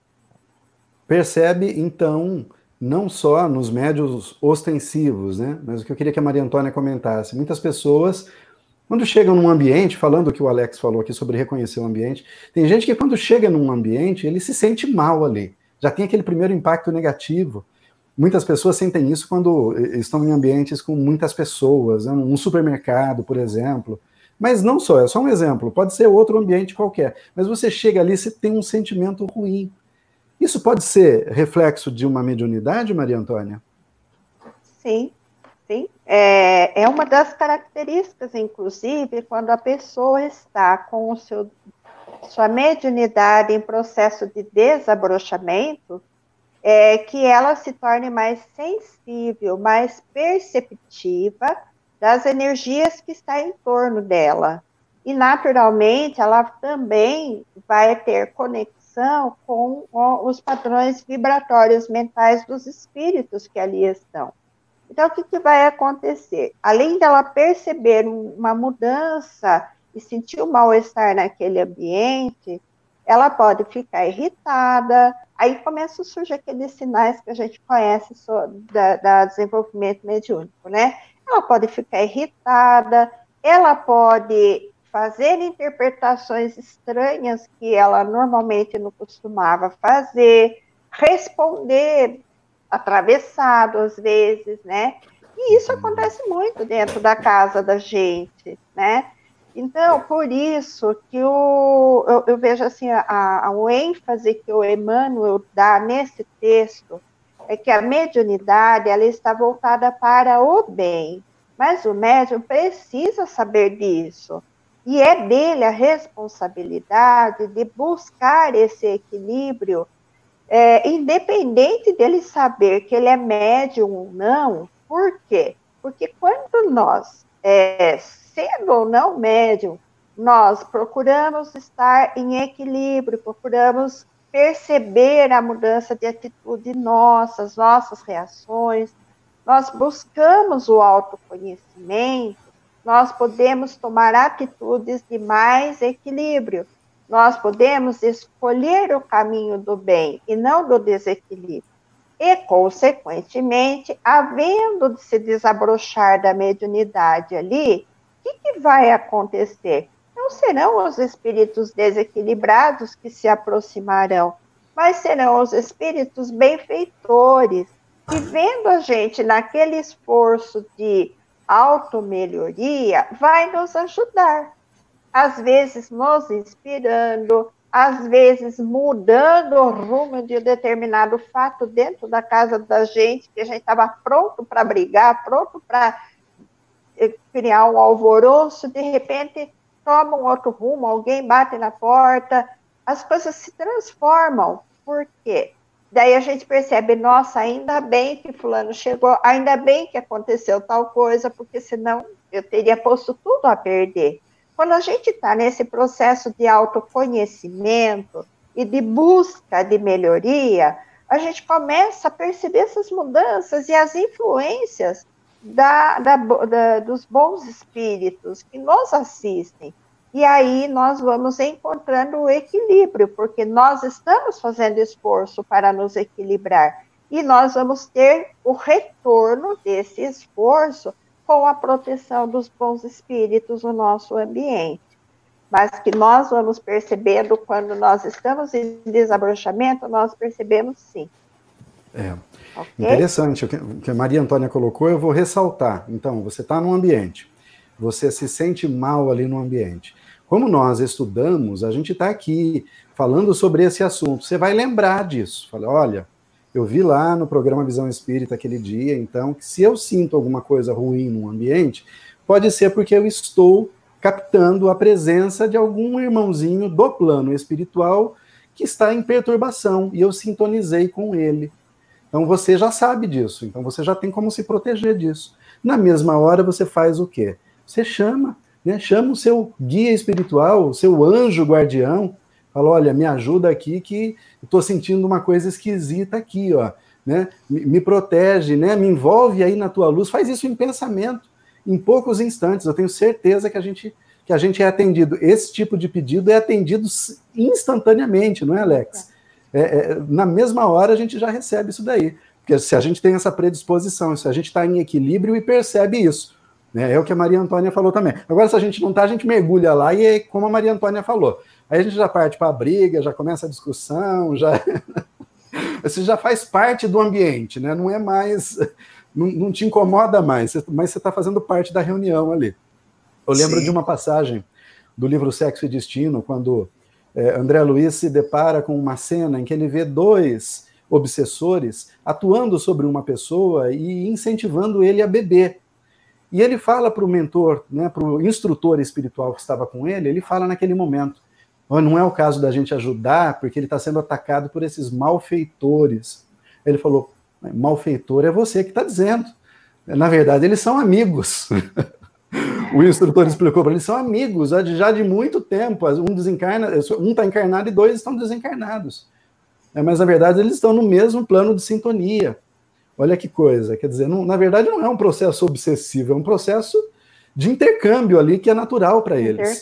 percebe, então, não só nos médiuns ostensivos, né? Mas o que eu queria que a Maria Antônia comentasse, muitas pessoas, quando chegam num ambiente, falando o que o Alex falou aqui sobre reconhecer o ambiente, tem gente que quando chega num ambiente, ele se sente mal ali, já tem aquele primeiro impacto negativo. Muitas pessoas sentem isso quando estão em ambientes com muitas pessoas, né? Um supermercado, por exemplo. Mas não só, é só um exemplo, pode ser outro ambiente qualquer. Mas você chega ali, você tem um sentimento ruim. Isso pode ser reflexo de uma mediunidade, Maria Antônia? Sim, sim. É uma das características, inclusive, quando a pessoa está com sua mediunidade em processo de desabrochamento, que ela se torne mais sensível, mais perceptiva das energias que está em torno dela. E, naturalmente, ela também vai ter conexão com os padrões vibratórios mentais dos espíritos que ali estão. Então, o que vai acontecer? Além dela perceber uma mudança e sentir o mal-estar naquele ambiente, ela pode ficar irritada, aí começam a surgir aqueles sinais que a gente conhece da desenvolvimento mediúnico, né? Ela pode ficar irritada, ela pode fazer interpretações estranhas que ela normalmente não costumava fazer, responder atravessado às vezes, né? E isso acontece muito dentro da casa da gente, né? Então, por isso que eu vejo assim, o ênfase que o Emmanuel dá nesse texto é que a mediunidade ela está voltada para o bem, mas o médium precisa saber disso. E é dele a responsabilidade de buscar esse equilíbrio, independente dele saber que ele é médium ou não. Por quê? Porque quando nós, sendo ou não médium, nós procuramos estar em equilíbrio, procuramos perceber a mudança de atitude nossas reações, nós buscamos o autoconhecimento, nós podemos tomar atitudes de mais equilíbrio, nós podemos escolher o caminho do bem e não do desequilíbrio. E, consequentemente, havendo de se desabrochar da mediunidade ali, o que vai acontecer? Não serão os espíritos desequilibrados que se aproximarão, mas serão os espíritos benfeitores, que vendo a gente naquele esforço de automelhoria, vai nos ajudar. Às vezes nos inspirando, às vezes mudando o rumo de um determinado fato dentro da casa da gente, que a gente estava pronto para brigar, pronto para criar um alvoroço, de repente toma um outro rumo, alguém bate na porta, as coisas se transformam. Por quê? Daí a gente percebe, nossa, ainda bem que fulano chegou, ainda bem que aconteceu tal coisa, porque senão eu teria posto tudo a perder. Quando a gente está nesse processo de autoconhecimento e de busca de melhoria, a gente começa a perceber essas mudanças e as influências dos bons espíritos que nos assistem. E aí nós vamos encontrando o equilíbrio, porque nós estamos fazendo esforço para nos equilibrar. E nós vamos ter o retorno desse esforço com a proteção dos bons espíritos no nosso ambiente. Mas que nós vamos percebendo quando nós estamos em desabrochamento, nós percebemos sim. Okay? Interessante. O que a Maria Antônia colocou, eu vou ressaltar. Então, você está num ambiente, você se sente mal ali no ambiente. Como nós estudamos, a gente está aqui falando sobre esse assunto. Você vai lembrar disso. Fala, olha, eu vi lá no programa Visão Espírita aquele dia, então, que se eu sinto alguma coisa ruim no ambiente, pode ser porque eu estou captando a presença de algum irmãozinho do plano espiritual que está em perturbação, e eu sintonizei com ele. Então você já sabe disso, então você já tem como se proteger disso. Na mesma hora você faz o quê? Você chama, né? Chama o seu guia espiritual, o seu anjo guardião, fala, olha, me ajuda aqui que eu estou sentindo uma coisa esquisita aqui, ó, né? Me protege, né? Me envolve aí na tua luz, faz isso em pensamento, em poucos instantes. Eu tenho certeza que a gente é atendido. Esse tipo de pedido é atendido instantaneamente, não é, Alex? Na mesma hora a gente já recebe isso daí. Porque se a gente tem essa predisposição, se a gente está em equilíbrio e percebe isso, né? É o que a Maria Antônia falou também. Agora, se a gente não está, a gente mergulha lá e é como a Maria Antônia falou. Aí a gente já parte para a briga, já começa a discussão, já... Você já faz parte do ambiente, né? Não é mais... Não te incomoda mais, mas você está fazendo parte da reunião ali. Eu lembro de uma passagem do livro Sexo e Destino, quando André Luiz se depara com uma cena em que ele vê dois obsessores atuando sobre uma pessoa e incentivando ele a beber. E ele fala para o mentor, né, para o instrutor espiritual que estava com ele fala naquele momento, não é o caso da gente ajudar, porque ele está sendo atacado por esses malfeitores. Ele falou, malfeitor é você que está dizendo. Na verdade, eles são amigos. O instrutor explicou para eles, são amigos, já de muito tempo. Um está encarnado e dois estão desencarnados. Mas, na verdade, eles estão no mesmo plano de sintonia. Olha que coisa. Quer dizer, na verdade, não é um processo obsessivo, é um processo de intercâmbio ali que é natural para eles.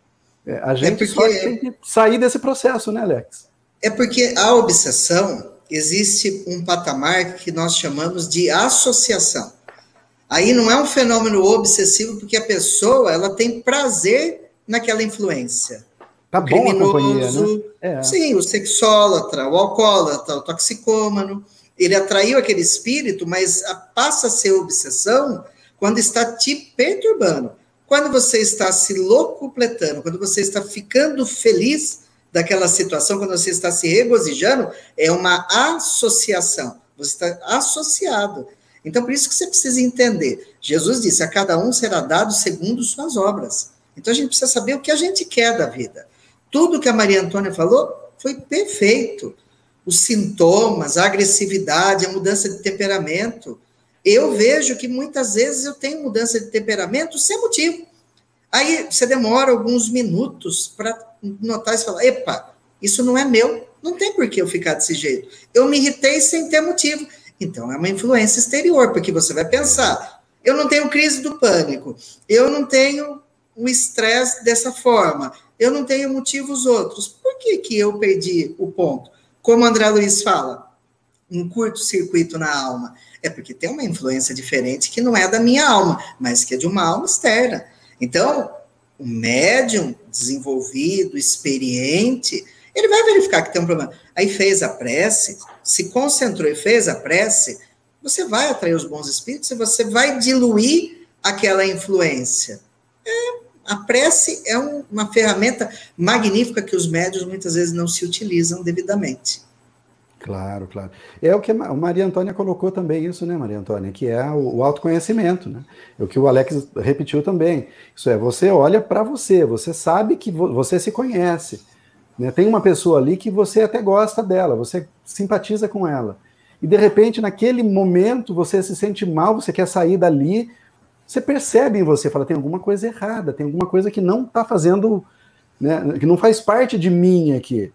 A gente só tem que sair desse processo, né, Alex? É porque a obsessão, existe um patamar que nós chamamos de associação. Aí não é um fenômeno obsessivo, porque a pessoa ela tem prazer naquela influência. Tá o bom criminoso, a companhia, né? Sim, o sexólatra, o alcoólatra, o toxicômano. Ele atraiu aquele espírito, mas passa a ser obsessão quando está te perturbando. quando você está se locupletando, quando você está ficando feliz daquela situação, quando você está se regozijando, é uma associação. Você está associado. Então, por isso que você precisa entender. Jesus disse, a cada um será dado segundo suas obras. Então, a gente precisa saber o que a gente quer da vida. Tudo que a Maria Antônia falou foi perfeito. Os sintomas, a agressividade, a mudança de temperamento. Eu vejo que muitas vezes eu tenho mudança de temperamento sem motivo. Aí você demora alguns minutos para notar e falar, epa, isso não é meu, não tem por que eu ficar desse jeito. Eu me irritei sem ter motivo. Então é uma influência exterior, porque você vai pensar, eu não tenho crise do pânico, eu não tenho o estresse dessa forma, eu não tenho motivos outros. Por que que eu perdi o ponto? Como André Luiz fala, um curto-circuito na alma. É porque tem uma influência diferente que não é da minha alma, mas que é de uma alma externa. Então, o médium desenvolvido, experiente, ele vai verificar que tem um problema. Aí fez a prece, se concentrou e fez a prece, você vai atrair os bons espíritos e você vai diluir aquela influência. A prece é uma ferramenta magnífica que os médiuns muitas vezes não se utilizam devidamente. Claro, claro. É o que a Maria Antônia colocou também isso, né, Maria Antônia? Que é o autoconhecimento, né? É o que o Alex repetiu também. Isso é, você olha para você, você sabe que você se conhece. Né? Tem uma pessoa ali que você até gosta dela, você simpatiza com ela. E, de repente, naquele momento, você se sente mal, você quer sair dali, você percebe em você, fala, tem alguma coisa errada, tem alguma coisa que não está fazendo, né, que não faz parte de mim aqui.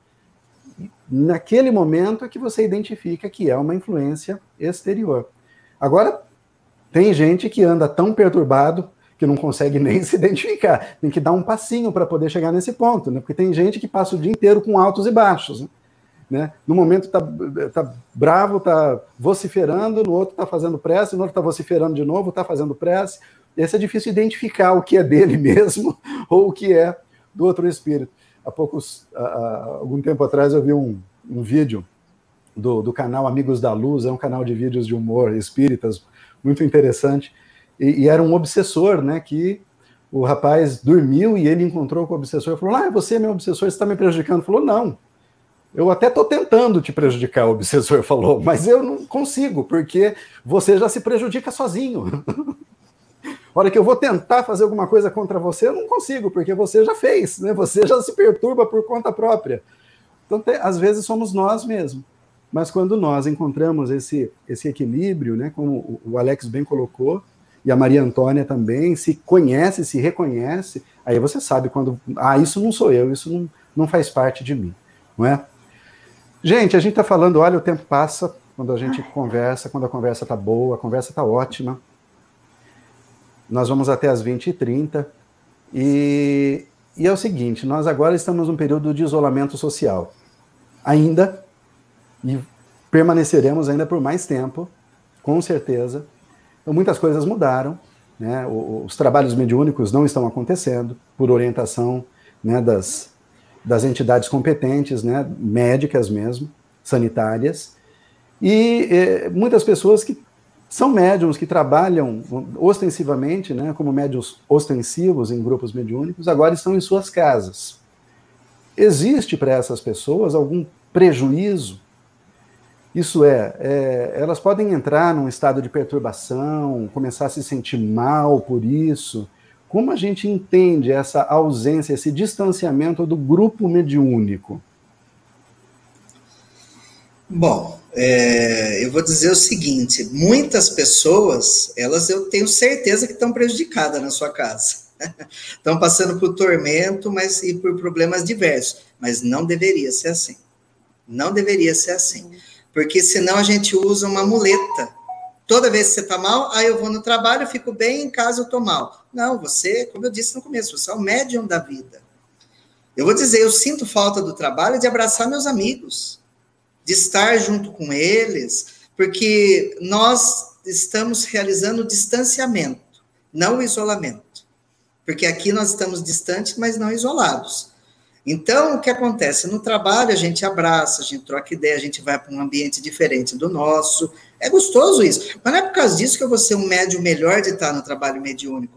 Naquele momento é que você identifica que é uma influência exterior. Agora, tem gente que anda tão perturbado que não consegue nem se identificar. Tem que dar um passinho para poder chegar nesse ponto, né? Porque tem gente que passa o dia inteiro com altos e baixos, né? No momento tá bravo, tá vociferando, no outro tá fazendo prece, no outro tá vociferando de novo, tá fazendo prece. Esse é difícil identificar o que é dele mesmo ou o que é do outro espírito. Algum tempo atrás eu vi um vídeo do canal Amigos da Luz, é um canal de vídeos de humor espíritas, muito interessante, e era um obsessor, né, que o rapaz dormiu e ele encontrou com o obsessor e falou, você é meu obsessor, você está me prejudicando? Falou, não, eu até estou tentando te prejudicar, o obsessor falou, mas eu não consigo, porque você já se prejudica sozinho. A hora que eu vou tentar fazer alguma coisa contra você, eu não consigo, porque você já fez, né? Você já se perturba por conta própria. Então, às vezes, somos nós mesmos. Mas quando nós encontramos esse equilíbrio, né, como o Alex bem colocou, e a Maria Antônia também, se conhece, se reconhece, aí você sabe quando, isso não sou eu, isso não faz parte de mim, não é? Gente, a gente está falando, olha, o tempo passa quando a gente conversa, quando a conversa está boa, a conversa está ótima. Nós vamos até as 20h30, e é o seguinte, nós agora estamos num período de isolamento social, ainda, e permaneceremos ainda por mais tempo, com certeza. Então, muitas coisas mudaram, né? Os trabalhos mediúnicos não estão acontecendo, por orientação, né, das entidades competentes, né, médicas mesmo, sanitárias, e muitas pessoas que são médiums que trabalham ostensivamente, né, como médiums ostensivos em grupos mediúnicos, agora estão em suas casas. Existe para essas pessoas algum prejuízo? Isso elas podem entrar num estado de perturbação, começar a se sentir mal por isso. Como a gente entende essa ausência, esse distanciamento do grupo mediúnico? Bom, eu vou dizer o seguinte, muitas pessoas, eu tenho certeza que estão prejudicadas na sua casa. Estão passando por tormento, e por problemas diversos, mas não deveria ser assim. Não deveria ser assim, porque senão a gente usa uma muleta. Toda vez que você está mal, eu vou no trabalho, eu fico bem, em casa eu estou mal. Não, você, como eu disse no começo, você é o médium da vida. Eu vou dizer, eu sinto falta do trabalho de abraçar meus amigos, de estar junto com eles, porque nós estamos realizando o distanciamento, não o isolamento. Porque aqui nós estamos distantes, mas não isolados. Então, o que acontece? No trabalho, a gente abraça, a gente troca ideia, a gente vai para um ambiente diferente do nosso. É gostoso isso. Mas não é por causa disso que eu vou ser um médium melhor de estar no trabalho mediúnico.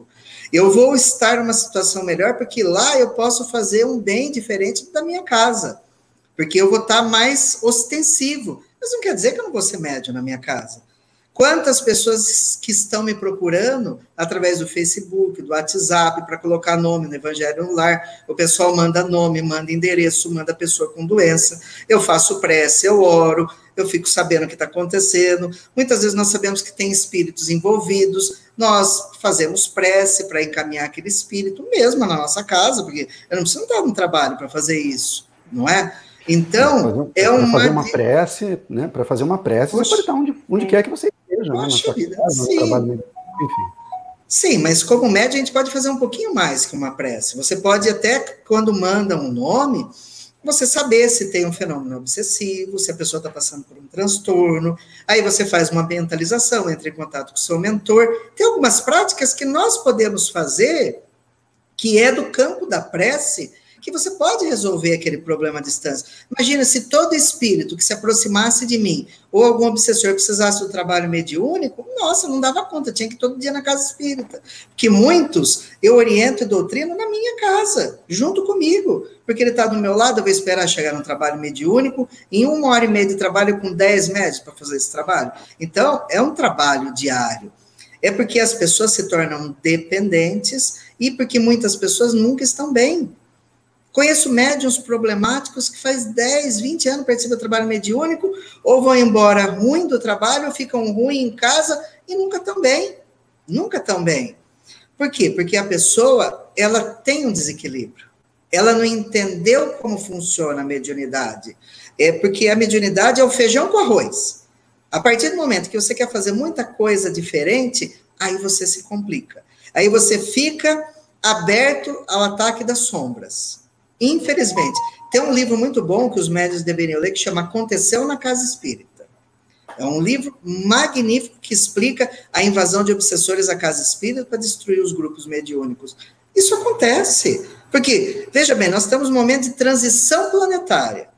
Eu vou estar numa situação melhor porque lá eu posso fazer um bem diferente da minha casa, porque eu vou estar mais ostensivo. Mas não quer dizer que eu não vou ser médium na minha casa. Quantas pessoas que estão me procurando através do Facebook, do WhatsApp, para colocar nome no Evangelho no Lar, o pessoal manda nome, manda endereço, manda pessoa com doença, eu faço prece, eu oro, eu fico sabendo o que está acontecendo. Muitas vezes nós sabemos que tem espíritos envolvidos, nós fazemos prece para encaminhar aquele espírito mesmo na nossa casa, porque eu não preciso estar no trabalho para fazer isso, não é? Então, para fazer uma prece, né? Para fazer uma prece, você pode estar onde quer que você esteja, né? Na sua casa, no trabalho, enfim. Sim, mas como médium a gente pode fazer um pouquinho mais que uma prece. Você pode até, quando manda um nome, você saber se tem um fenômeno obsessivo, se a pessoa está passando por um transtorno, aí você faz uma mentalização, entra em contato com o seu mentor. Tem algumas práticas que nós podemos fazer, que é do campo da prece, que você pode resolver aquele problema à distância. Imagina se todo espírito que se aproximasse de mim, ou algum obsessor precisasse do trabalho mediúnico, nossa, não dava conta, tinha que ir todo dia na casa espírita. Porque muitos eu oriento e doutrino na minha casa, junto comigo, porque ele está do meu lado, eu vou esperar chegar no trabalho mediúnico, em 1h30 de trabalho com 10 médicos para fazer esse trabalho. Então, é um trabalho diário. É porque as pessoas se tornam dependentes e porque muitas pessoas nunca estão bem. Conheço médiuns problemáticos que faz 10, 20 anos participam do trabalho mediúnico, ou vão embora ruim do trabalho, ou ficam ruim em casa e nunca estão bem. Nunca estão bem. Por quê? Porque a pessoa, ela tem um desequilíbrio. Ela não entendeu como funciona a mediunidade. É porque a mediunidade é o feijão com arroz. A partir do momento que você quer fazer muita coisa diferente, aí você se complica. Aí você fica aberto ao ataque das sombras. Infelizmente, tem um livro muito bom que os médiuns deveriam ler, que chama Aconteceu na Casa Espírita. É um livro magnífico que explica a invasão de obsessores à casa espírita para destruir os grupos mediúnicos. Isso acontece, porque, veja bem, nós estamos num momento de transição planetária.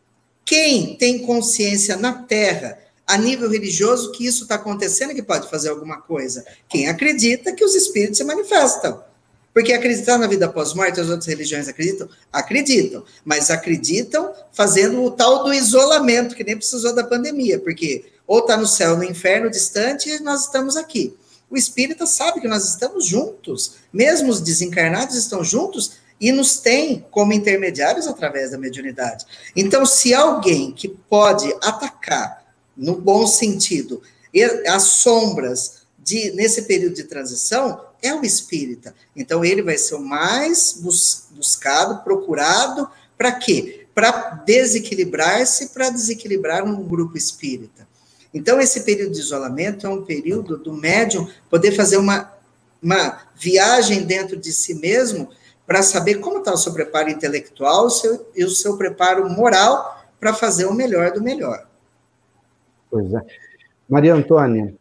Quem tem consciência na Terra, a nível religioso, que isso está acontecendo e que pode fazer alguma coisa? Quem acredita que os espíritos se manifestam. Porque acreditar na vida pós-morte, as outras religiões acreditam? Acreditam, mas acreditam fazendo o tal do isolamento, que nem precisou da pandemia, porque ou está no céu ou no inferno distante e nós estamos aqui. O espírita sabe que nós estamos juntos, mesmo os desencarnados estão juntos e nos tem como intermediários através da mediunidade. Então, se alguém que pode atacar, no bom sentido, as sombras nesse período de transição, é o espírita. Então, ele vai ser o mais buscado, procurado, para quê? Para desequilibrar-se, para desequilibrar um grupo espírita. Então, esse período de isolamento é um período do médium poder fazer uma viagem dentro de si mesmo para saber como está o seu preparo intelectual e o seu preparo moral para fazer o melhor do melhor. Pois é. Maria Antônia,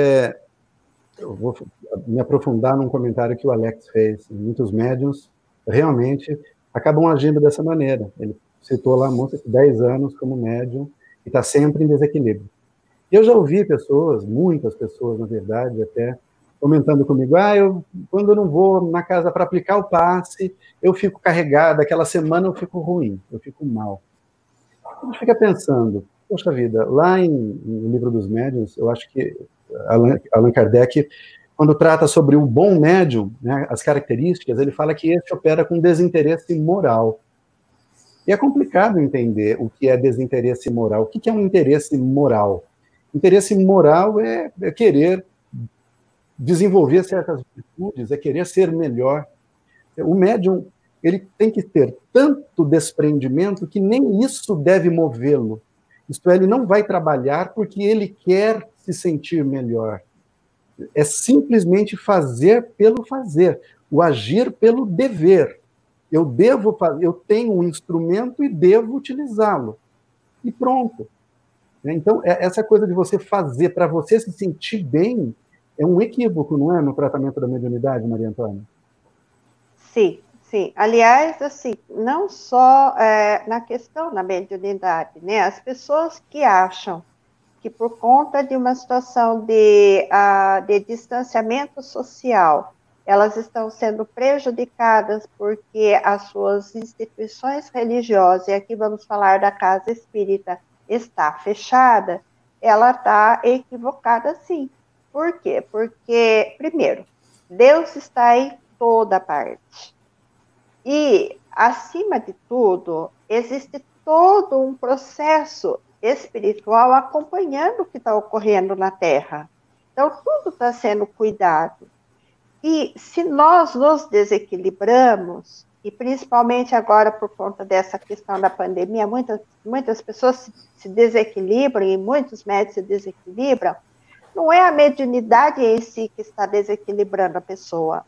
eu vou me aprofundar num comentário que o Alex fez. Muitos médiuns realmente acabam agindo dessa maneira. Ele citou lá a moça de 10 anos como médium e está sempre em desequilíbrio. Eu já ouvi pessoas, muitas pessoas, na verdade, até comentando comigo, quando eu não vou na casa para aplicar o passe, eu fico carregada, aquela semana eu fico ruim, eu fico mal. A gente fica pensando, poxa vida, lá no Livro dos Médiuns, eu acho que Allan Kardec, quando trata sobre o bom médium, né, as características, ele fala que esse opera com desinteresse moral. E é complicado entender o que é desinteresse moral. O que é um interesse moral? Interesse moral é querer desenvolver certas virtudes, é querer ser melhor. O médium, ele tem que ter tanto desprendimento que nem isso deve movê-lo. Isto é, ele não vai trabalhar porque ele quer se sentir melhor. É simplesmente fazer pelo fazer, o agir pelo dever. Eu devo fazer, eu tenho um instrumento e devo utilizá-lo. E pronto. Então, essa coisa de você fazer para você se sentir bem é um equívoco, não é, no tratamento da mediunidade, Maria Antônia? Sim, sim. Aliás, assim, não só na questão da mediunidade, né? As pessoas que acham que por conta de uma situação de distanciamento social, elas estão sendo prejudicadas porque as suas instituições religiosas, e aqui vamos falar da casa espírita, está fechada, ela está equivocada sim. Por quê? Porque, primeiro, Deus está em toda parte. E, acima de tudo, existe todo um processo espiritual acompanhando o que está ocorrendo na Terra. Então, tudo está sendo cuidado. E se nós nos desequilibramos, e principalmente agora por conta dessa questão da pandemia, muitas pessoas se desequilibram e muitos médicos se desequilibram, não é a mediunidade em si que está desequilibrando a pessoa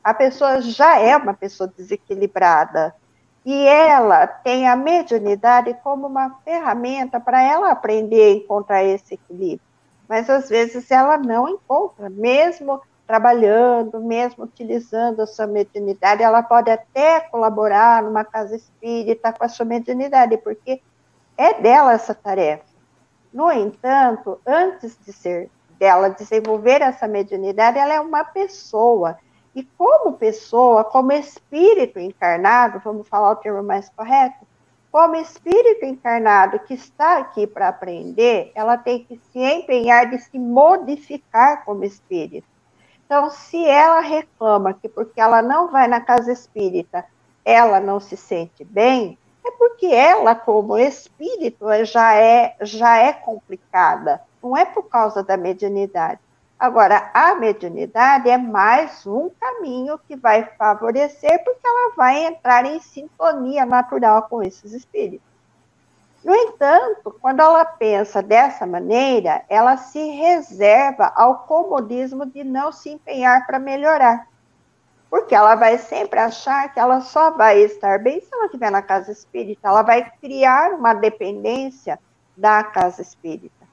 já é uma pessoa desequilibrada, e ela tem a mediunidade como uma ferramenta para ela aprender a encontrar esse equilíbrio, mas às vezes ela não encontra, mesmo trabalhando, mesmo utilizando a sua mediunidade, ela pode até colaborar numa casa espírita com a sua mediunidade, porque é dela essa tarefa. No entanto, antes dela desenvolver essa mediunidade, ela é uma pessoa. E como pessoa, como espírito encarnado, vamos falar o termo mais correto, como espírito encarnado que está aqui para aprender, ela tem que se empenhar de se modificar como espírito. Então, se ela reclama que porque ela não vai na casa espírita, ela não se sente bem, é porque ela, como espírito, já é complicada. Não é por causa da mediunidade. Agora, a mediunidade é mais um caminho que vai favorecer, porque ela vai entrar em sintonia natural com esses espíritos. No entanto, quando ela pensa dessa maneira, ela se reserva ao comodismo de não se empenhar para melhorar. Porque ela vai sempre achar que ela só vai estar bem se ela estiver na casa espírita. Ela vai criar uma dependência da casa espírita.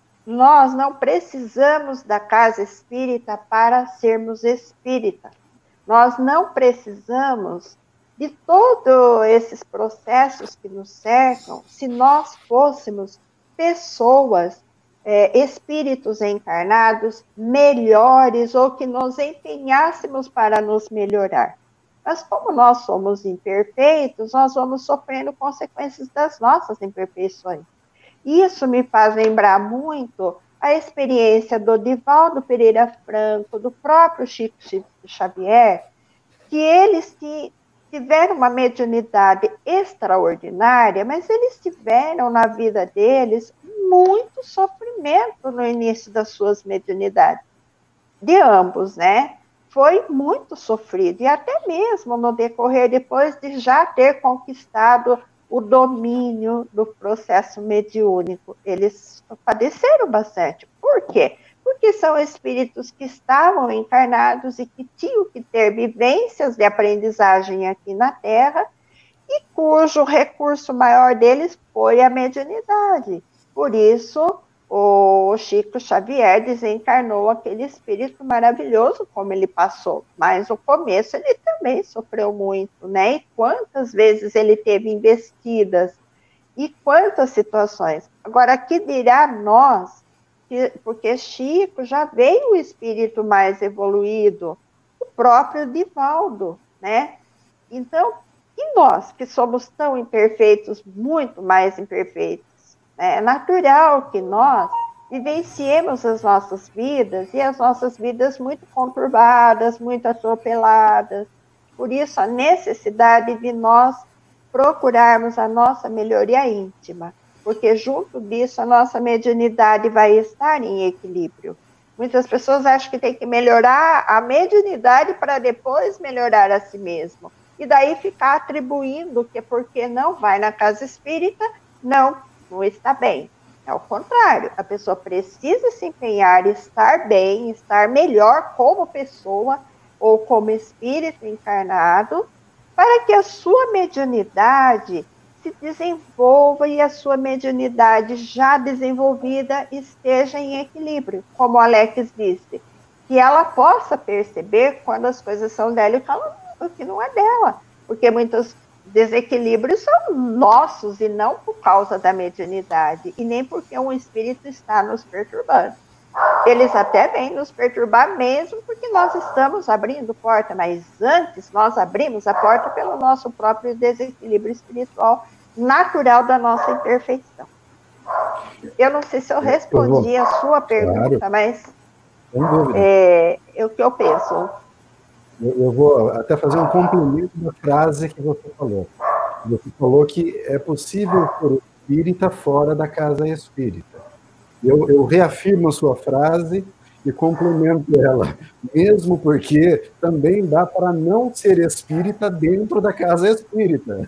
Nós não precisamos da casa espírita para sermos espíritas. Nós não precisamos de todos esses processos que nos cercam se nós fôssemos pessoas, espíritos encarnados melhores ou que nos empenhássemos para nos melhorar. Mas como nós somos imperfeitos, nós vamos sofrendo consequências das nossas imperfeições. Isso me faz lembrar muito a experiência do Divaldo Pereira Franco, do próprio Chico Xavier, que eles tiveram uma mediunidade extraordinária, mas eles tiveram na vida deles muito sofrimento no início das suas mediunidades. De ambos, né? Foi muito sofrido, e até mesmo no decorrer, depois de já ter conquistado o domínio do processo mediúnico, eles padeceram bastante. Por quê? Porque são espíritos que estavam encarnados e que tinham que ter vivências de aprendizagem aqui na Terra, e cujo recurso maior deles foi a mediunidade. Por isso, o Chico Xavier desencarnou aquele espírito maravilhoso como ele passou, mas no começo ele também sofreu muito, né? E quantas vezes ele teve investidas, e quantas situações. Agora, que dirá nós, porque Chico já veio o espírito mais evoluído, o próprio Divaldo, né? Então, e nós, que somos tão imperfeitos, muito mais imperfeitos, né? É natural que nós vivenciemos as nossas vidas, e as nossas vidas muito conturbadas, muito atropeladas. Por isso, a necessidade de nós procurarmos a nossa melhoria íntima, porque junto disso a nossa mediunidade vai estar em equilíbrio. Muitas pessoas acham que tem que melhorar a mediunidade para depois melhorar a si mesmo. E daí ficar atribuindo que porque não vai na casa espírita, não está bem. É o contrário, a pessoa precisa se empenhar, estar bem, estar melhor como pessoa ou como espírito encarnado, para que a sua mediunidade se desenvolva e a sua mediunidade já desenvolvida esteja em equilíbrio, como o Alex disse, que ela possa perceber quando as coisas são dela e o que não é dela, porque muitos desequilíbrios são nossos e não por causa da mediunidade, e nem porque um espírito está nos perturbando. Eles até vêm nos perturbar mesmo porque nós estamos abrindo porta, mas antes nós abrimos a porta pelo nosso próprio desequilíbrio espiritual natural da nossa imperfeição. Eu não sei se eu respondi a sua pergunta, claro, mas é o que eu penso. Eu vou até fazer um complemento da frase que você falou. Você falou que é possível ser espírita fora da casa espírita. Eu reafirmo a sua frase e complemento ela, mesmo porque também dá para não ser espírita dentro da casa espírita.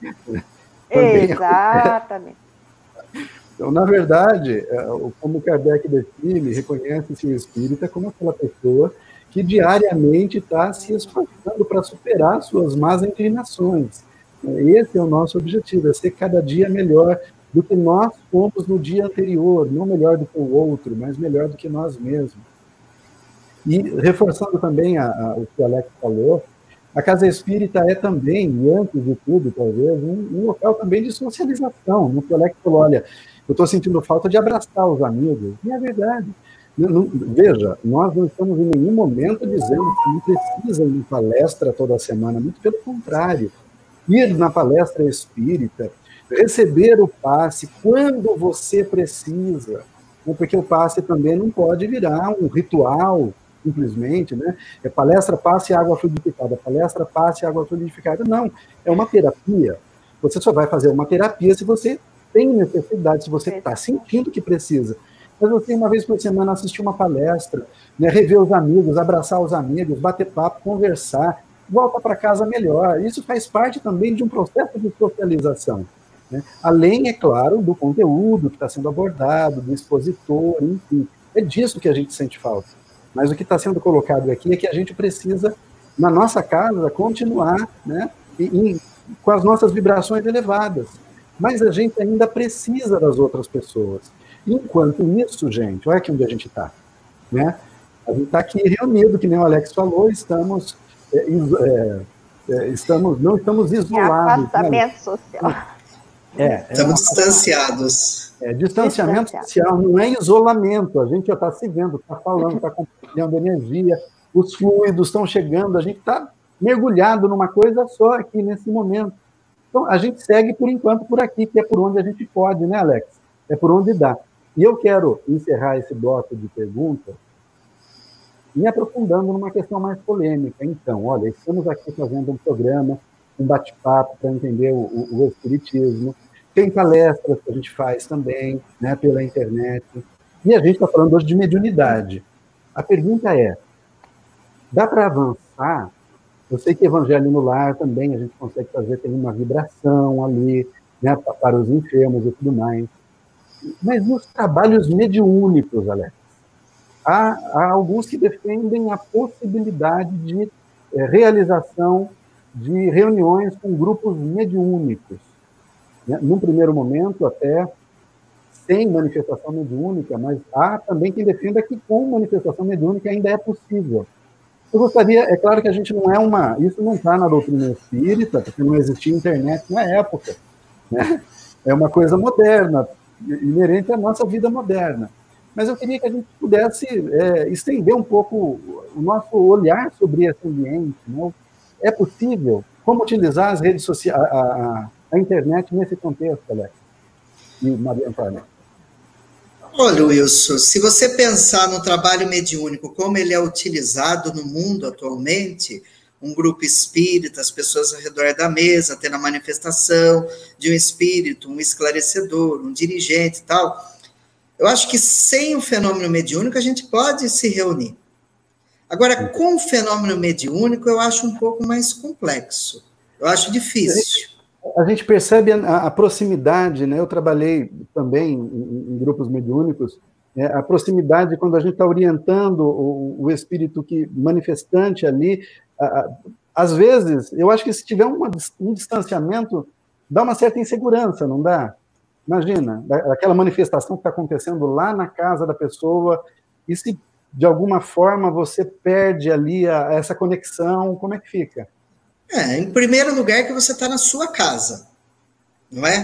Exatamente. Então, na verdade, como Kardec define, reconhece-se o espírita como aquela pessoa que diariamente está se esforçando para superar suas más inclinações. Esse é o nosso objetivo, é ser cada dia melhor do que nós fomos no dia anterior, não melhor do que o outro, mas melhor do que nós mesmos. E reforçando também o que o Alex falou, a casa espírita é também, e antes de tudo, talvez, um local também de socialização. No que o Alex falou, olha, eu estou sentindo falta de abraçar os amigos. E é verdade. Veja, nós não estamos em nenhum momento dizendo que não precisa ir em palestra toda semana, muito pelo contrário. Ir na palestra espírita, receber o passe quando você precisa, né? Porque o passe também não pode virar um ritual, simplesmente, né? É palestra, passe, água fluidificada, palestra, passe, água fluidificada. Não, é uma terapia. Você só vai fazer uma terapia se você tem necessidade, se você está sentindo que precisa. Mas você, uma vez por semana, assistir uma palestra, né? Rever os amigos, abraçar os amigos, bater papo, conversar, volta para casa melhor. Isso faz parte também de um processo de socialização. Né? Além, é claro, do conteúdo que está sendo abordado, do expositor, enfim. É disso que a gente sente falta. Mas o que está sendo colocado aqui é que a gente precisa, na nossa casa, continuar, né, com as nossas vibrações elevadas. Mas a gente ainda precisa das outras pessoas. Enquanto isso, gente, olha aqui onde a gente está. Né? A gente está aqui reunido, que nem o Alex falou, não estamos isolados. Afastamento social. Estamos distanciados. Distanciamento social não é isolamento, a gente já está se vendo, está falando, está compartilhando energia, os fluidos estão chegando, a gente está mergulhado numa coisa só aqui nesse momento. Então, a gente segue, por enquanto, por aqui, que é por onde a gente pode, né, Alex? É por onde dá. E eu quero encerrar esse bloco de perguntas me aprofundando numa questão mais polêmica. Então, olha, estamos aqui fazendo um programa, um bate-papo para entender o espiritismo. Tem palestras que a gente faz também, né, pela internet. E a gente está falando hoje de mediunidade. A pergunta é, dá para avançar? Eu sei que Evangelho no Lar também a gente consegue fazer, tem uma vibração ali, né, para os enfermos e tudo mais. Mas nos trabalhos mediúnicos, Alex, há alguns que defendem a possibilidade de realização de reuniões com grupos mediúnicos. Né? Num primeiro momento, até sem manifestação mediúnica, mas há também quem defenda que com manifestação mediúnica ainda é possível. Eu gostaria, é claro que a gente não é isso não está na doutrina espírita, porque não existia internet na época, né? É uma coisa moderna, inerente à nossa vida moderna. Mas eu queria que a gente pudesse estender um pouco o nosso olhar sobre esse ambiente, né? É possível? Como utilizar as redes sociais, a internet nesse contexto, Alex? E Maria Antônia? Olha, Wilson, se você pensar no trabalho mediúnico, como ele é utilizado no mundo atualmente, um grupo espírita, as pessoas ao redor da mesa, tendo a manifestação de um espírito, um esclarecedor, um dirigente e tal, eu acho que sem o fenômeno mediúnico a gente pode se reunir. Agora, com o fenômeno mediúnico, eu acho um pouco mais complexo. Eu acho difícil. A gente percebe a proximidade, né? Eu trabalhei também em grupos mediúnicos, a proximidade quando a gente está orientando o espírito manifestante ali. Às vezes, eu acho que se tiver um distanciamento, dá uma certa insegurança, não dá? Imagina, aquela manifestação que está acontecendo lá na casa da pessoa, e se de alguma forma você perde ali essa conexão, como é que fica? Em primeiro lugar que você está na sua casa, não é?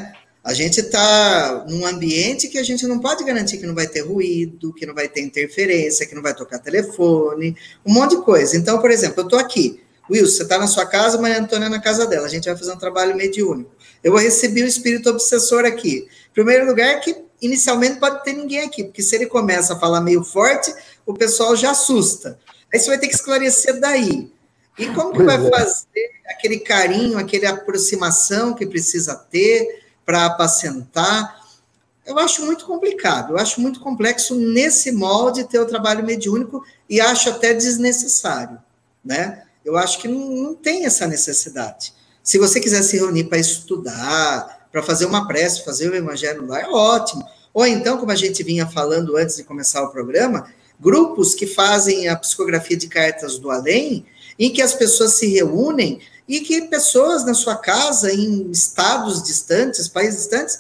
A gente está num ambiente que a gente não pode garantir que não vai ter ruído, que não vai ter interferência, que não vai tocar telefone, um monte de coisa. Então, por exemplo, eu estou aqui, Wilson, você está na sua casa, Maria Antônia na casa dela, a gente vai fazer um trabalho mediúnico. Eu vou receber o espírito obsessor aqui. Em primeiro lugar, que inicialmente pode ter ninguém aqui, porque se ele começa a falar meio forte, o pessoal já assusta. Aí você vai ter que esclarecer daí. E como que vai fazer aquele carinho, aquela aproximação que precisa ter para apacentar? Eu acho muito complicado, eu acho muito complexo nesse molde ter o trabalho mediúnico e acho até desnecessário, né? Eu acho que não tem essa necessidade. Se você quiser se reunir para estudar, para fazer uma prece, fazer o evangelho lá, é ótimo. Ou então, como a gente vinha falando antes de começar o programa, grupos que fazem a psicografia de cartas do além, em que as pessoas se reúnem e que pessoas na sua casa, em estados distantes, países distantes,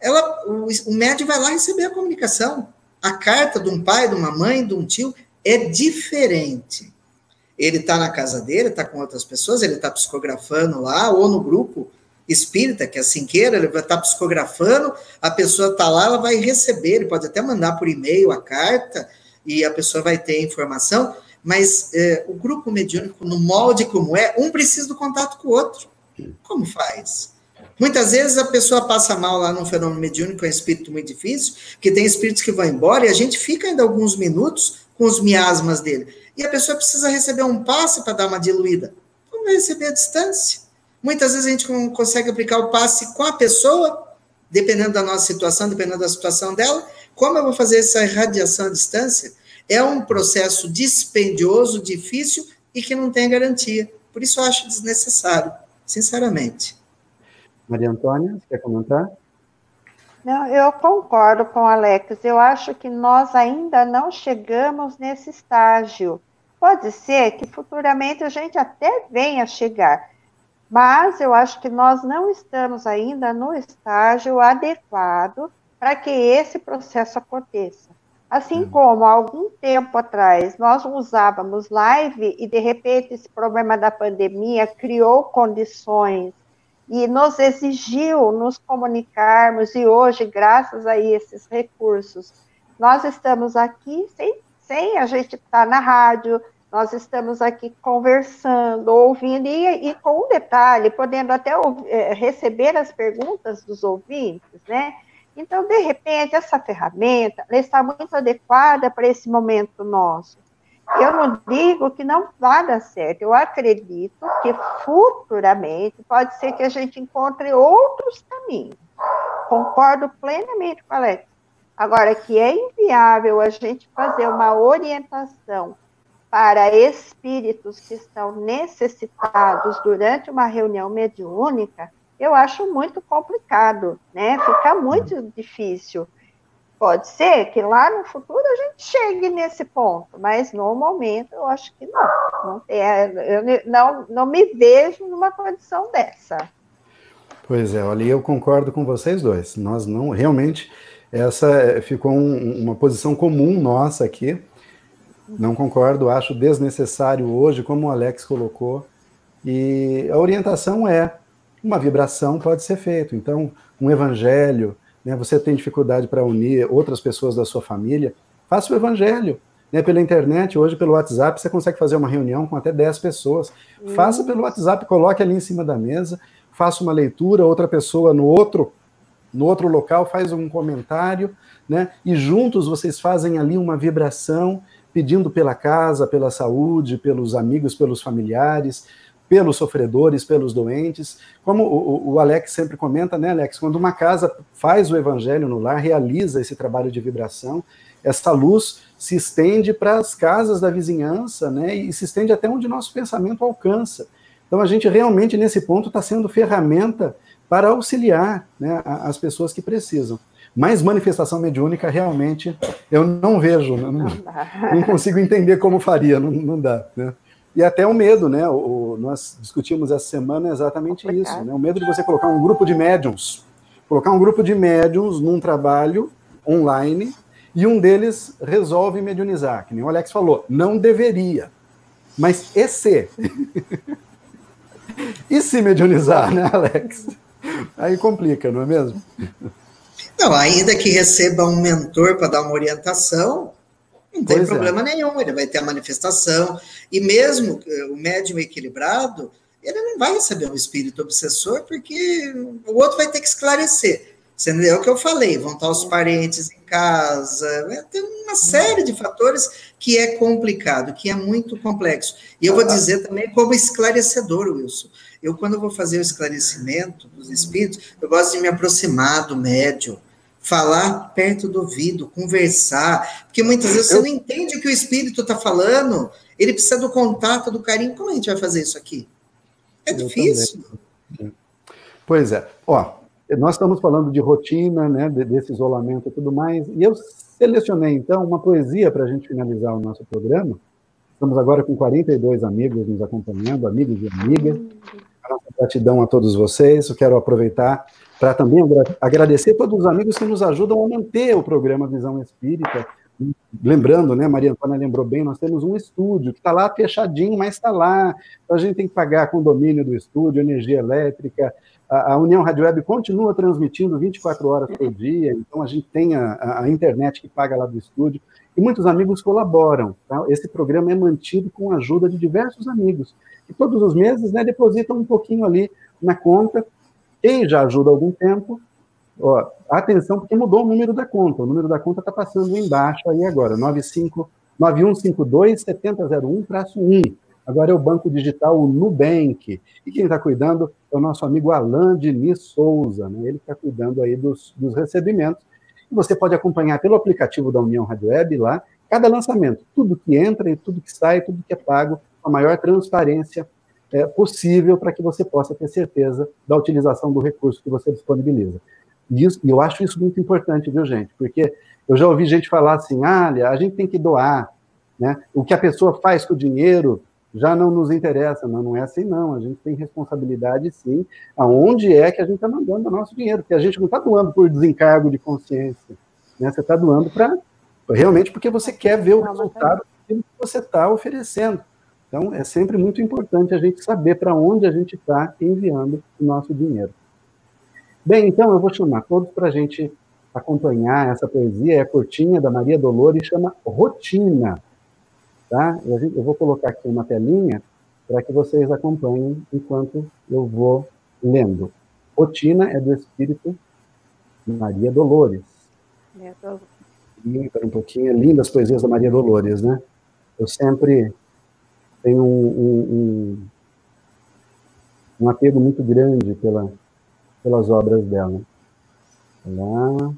o médium vai lá receber a comunicação. A carta de um pai, de uma mãe, de um tio, é diferente. Ele está na casa dele, está com outras pessoas, ele está psicografando lá, ou no grupo espírita, que assim queira, ele vai estar psicografando, a pessoa está lá, ela vai receber, ele pode até mandar por e-mail a carta, e a pessoa vai ter informação, mas o grupo mediúnico, no molde como é, um precisa do contato com o outro. Como faz? Muitas vezes a pessoa passa mal lá num fenômeno mediúnico, é um espírito muito difícil, que tem espíritos que vão embora, e a gente fica ainda alguns minutos com os miasmas dele. E a pessoa precisa receber um passe para dar uma diluída. Como vai receber a distância? Muitas vezes a gente não consegue aplicar o passe com a pessoa, dependendo da nossa situação, dependendo da situação dela. Como eu vou fazer essa irradiação à distância? É um processo dispendioso, difícil e que não tem garantia. Por isso eu acho desnecessário, sinceramente. Maria Antônia, você quer comentar? Não, eu concordo com o Alex. Eu acho que nós ainda não chegamos nesse estágio. Pode ser que futuramente a gente até venha a chegar, mas eu acho que nós não estamos ainda no estágio adequado para que esse processo aconteça. Assim como, há algum tempo atrás, nós usávamos live e, de repente, esse problema da pandemia criou condições e nos exigiu nos comunicarmos, e hoje, graças a esses recursos, nós estamos aqui sem a gente estar na rádio, nós estamos aqui conversando, ouvindo, e com um detalhe, podendo até receber as perguntas dos ouvintes, né? Então, de repente, essa ferramenta ela está muito adequada para esse momento nosso. Eu não digo que não vai dar certo, eu acredito que futuramente pode ser que a gente encontre outros caminhos. Concordo plenamente com a Alex. Agora, que é inviável a gente fazer uma orientação para espíritos que estão necessitados durante uma reunião mediúnica, eu acho muito complicado, né? Fica muito difícil. Pode ser que lá no futuro a gente chegue nesse ponto, mas no momento eu acho que não. Eu não me vejo numa condição dessa. Pois é, olha, eu concordo com vocês dois. Nós não, realmente, essa ficou uma posição comum nossa aqui. Não concordo, acho desnecessário hoje, como o Alex colocou. E a orientação é, uma vibração pode ser feita. Então, um evangelho, né, você tem dificuldade para unir outras pessoas da sua família, faça o evangelho. Né, pela internet, hoje pelo WhatsApp, você consegue fazer uma reunião com até 10 pessoas. Faça pelo WhatsApp, coloque ali em cima da mesa, faça uma leitura, outra pessoa no outro local faz um comentário, né, e juntos vocês fazem ali uma vibração, pedindo pela casa, pela saúde, pelos amigos, pelos familiares, pelos sofredores, pelos doentes. Como o Alex sempre comenta, né, Alex? Quando uma casa faz o evangelho no lar, realiza esse trabalho de vibração, essa luz se estende para as casas da vizinhança, né, e se estende até onde nosso pensamento alcança. Então, a gente realmente, nesse ponto, está sendo ferramenta para auxiliar, né, as pessoas que precisam. Mas manifestação mediúnica, realmente, eu não vejo, não consigo entender como faria, não dá, né? E até o medo, né? Nós discutimos essa semana exatamente isso, né? O medo de você colocar um grupo de médiums num trabalho online, e um deles resolve mediunizar, que nem o Alex falou, não deveria, mas e se? E se mediunizar, né, Alex? Aí complica, não é mesmo? Não, ainda que receba um mentor para dar uma orientação, não tem problema nenhum, ele vai ter a manifestação. E mesmo o médium equilibrado, ele não vai receber um espírito obsessor, porque o outro vai ter que esclarecer. Você entendeu o que eu falei? Vão estar os parentes em casa, tem uma série de fatores que é complicado, que é muito complexo. E eu vou dizer também como esclarecedor, Wilson. Eu, quando vou fazer o esclarecimento dos espíritos, eu gosto de me aproximar do médium, falar perto do ouvido, conversar, porque muitas vezes você não entende o que o espírito está falando, ele precisa do contato, do carinho. Como a gente vai fazer isso aqui? É difícil. Pois é. Ó, nós estamos falando de rotina, né, desse isolamento e tudo mais, e eu selecionei, então, uma poesia para a gente finalizar o nosso programa. Estamos agora com 42 amigos nos acompanhando, amigos e amigas. A nossa gratidão a todos vocês. Eu quero aproveitar para também agradecer a todos os amigos que nos ajudam a manter o programa Visão Espírita. Lembrando, né, Maria Antônia lembrou bem, nós temos um estúdio que está lá fechadinho, mas está lá. Então a gente tem que pagar condomínio do estúdio, energia elétrica. A União Rádio Web continua transmitindo 24 horas por dia, então a gente tem a internet que paga lá do estúdio, e muitos amigos colaboram. Tá? Esse programa é mantido com a ajuda de diversos amigos, que todos os meses, né, depositam um pouquinho ali na conta. Quem já ajuda há algum tempo, ó, atenção, porque mudou o número da conta. O número da conta está passando embaixo aí agora, 9152-7001-1. Agora é o Banco Digital, o Nubank. E quem está cuidando é o nosso amigo Alain Diniz Souza, né? Ele está cuidando aí dos recebimentos. E você pode acompanhar pelo aplicativo da União Rádio Web lá, cada lançamento, tudo que entra e tudo que sai, tudo que é pago, com a maior transparência possível, para que você possa ter certeza da utilização do recurso que você disponibiliza. E eu acho isso muito importante, viu, gente? Porque eu já ouvi gente falar assim, a gente tem que doar, né? O que a pessoa faz com o dinheiro já não nos interessa. Não é assim, não. A gente tem responsabilidade, sim, aonde é que a gente está mandando o nosso dinheiro, porque a gente não está doando por desencargo de consciência, né? Você está doando realmente porque você quer ver o resultado daquilo que você está oferecendo. Então, é sempre muito importante a gente saber para onde a gente está enviando o nosso dinheiro. Bem, então eu vou chamar todos para a gente acompanhar essa poesia, é curtinha, da Maria Dolores, chama Rotina. Tá? Eu vou colocar aqui uma telinha para que vocês acompanhem enquanto eu vou lendo. Rotina é do Espírito Maria Dolores. Para um pouquinho, é linda as poesias da Maria Dolores, né? Eu sempre tenho um apego muito grande pelas obras dela. Lá.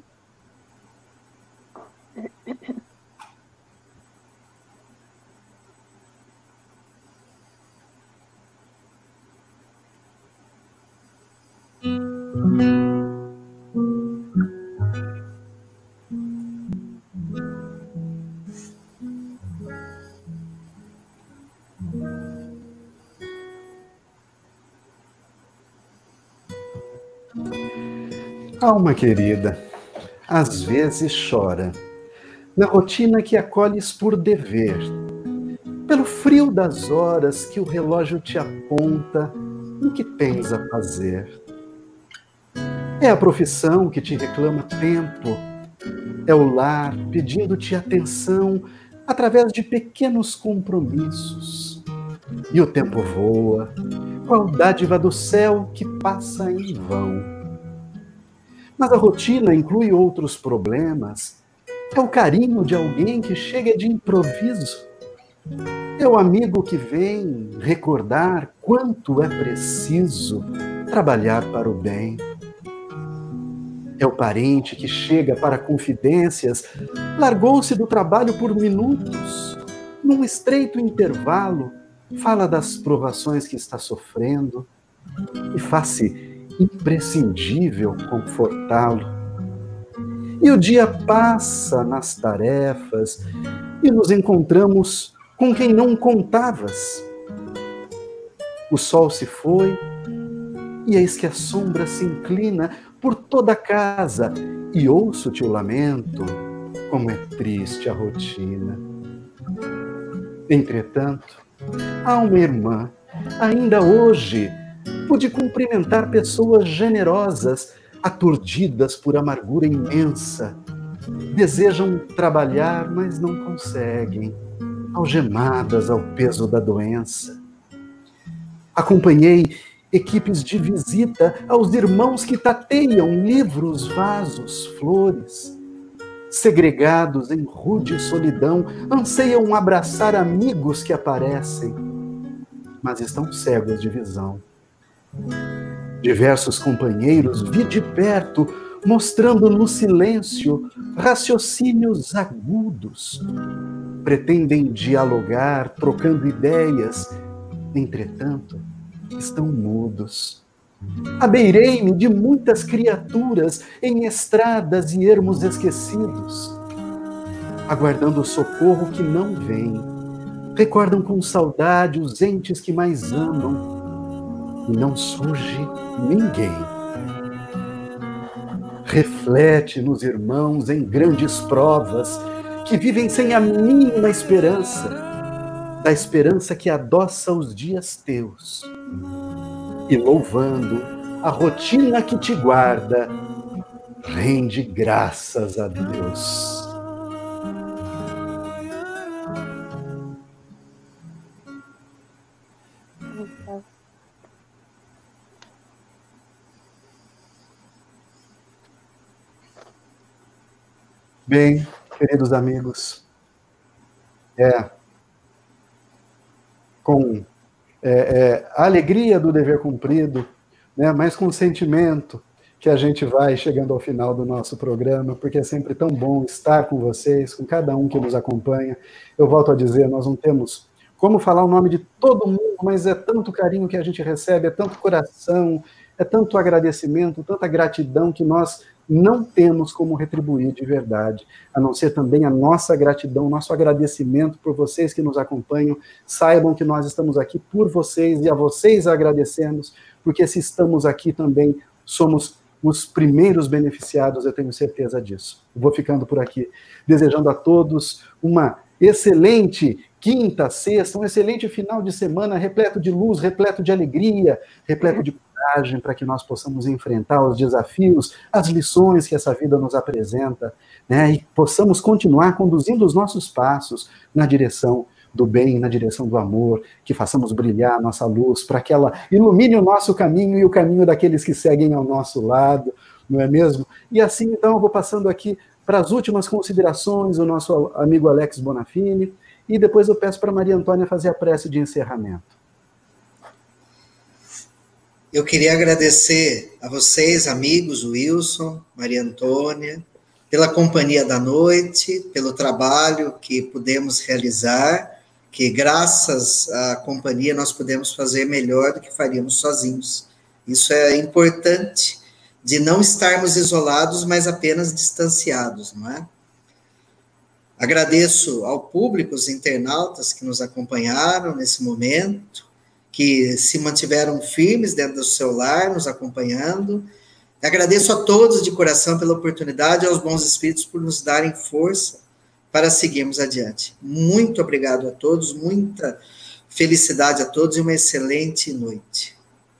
Alma querida, às vezes chora, na rotina que acolhes por dever, pelo frio das horas que o relógio te aponta no que tens a fazer. É a profissão que te reclama tempo, é o lar pedindo-te atenção através de pequenos compromissos. E o tempo voa, qual dádiva do céu que passa em vão. Mas a rotina inclui outros problemas. É o carinho de alguém que chega de improviso. É o amigo que vem recordar quanto é preciso trabalhar para o bem. É o parente que chega para confidências, largou-se do trabalho por minutos, num estreito intervalo, fala das provações que está sofrendo e faz-se imprescindível confortá-lo. E o dia passa nas tarefas e nos encontramos com quem não contavas. O sol se foi e eis que a sombra se inclina por toda a casa e ouço-te o lamento, como é triste a rotina. Entretanto, há uma irmã, ainda hoje, Pude cumprimentar pessoas generosas, aturdidas por amargura imensa. Desejam trabalhar, mas não conseguem, algemadas ao peso da doença. Acompanhei equipes de visita aos irmãos que tateiam livros, vasos, flores. Segregados em rude solidão, anseiam abraçar amigos que aparecem, mas estão cegos de visão. Diversos companheiros vi de perto, mostrando no silêncio raciocínios agudos. Pretendem dialogar, trocando ideias, entretanto, estão mudos. Abeirei-me de muitas criaturas em estradas e ermos esquecidos, aguardando o socorro que não vem. Recordam com saudade os entes que mais amam, e não surge ninguém. Reflete nos irmãos em grandes provas, que vivem sem a mínima esperança, da esperança que adoça os dias teus. E louvando a rotina que te guarda, rende graças a Deus. Bem, queridos amigos, com a alegria do dever cumprido, né, mas com o sentimento que a gente vai chegando ao final do nosso programa, porque é sempre tão bom estar com vocês, com cada um que nos acompanha. Eu volto a dizer, nós não temos como falar o nome de todo mundo, mas é tanto carinho que a gente recebe, é tanto coração, é tanto agradecimento, tanta gratidão que nós não temos como retribuir de verdade, a não ser também a nossa gratidão, nosso agradecimento por vocês que nos acompanham. Saibam que nós estamos aqui por vocês e a vocês agradecemos, porque se estamos aqui também, somos os primeiros beneficiados, eu tenho certeza disso. Vou ficando por aqui, desejando a todos uma excelente quinta, sexta, um excelente final de semana, repleto de luz, repleto de alegria, repleto de coragem, para que nós possamos enfrentar os desafios, as lições que essa vida nos apresenta, né, e possamos continuar conduzindo os nossos passos na direção do bem, na direção do amor, que façamos brilhar a nossa luz, para que ela ilumine o nosso caminho e o caminho daqueles que seguem ao nosso lado, não é mesmo? E assim, então, eu vou passando aqui para as últimas considerações, o nosso amigo Alex Bonafini, e depois eu peço para Maria Antônia fazer a prece de encerramento. Eu queria agradecer a vocês, amigos, Wilson, Maria Antônia, pela companhia da noite, pelo trabalho que pudemos realizar, que graças à companhia nós podemos fazer melhor do que faríamos sozinhos. Isso é importante, de não estarmos isolados, mas apenas distanciados, não é? Agradeço ao público, os internautas que nos acompanharam nesse momento, que se mantiveram firmes dentro do seu lar, nos acompanhando. Agradeço a todos de coração pela oportunidade, aos bons espíritos por nos darem força para seguirmos adiante. Muito obrigado a todos, muita felicidade a todos e uma excelente noite.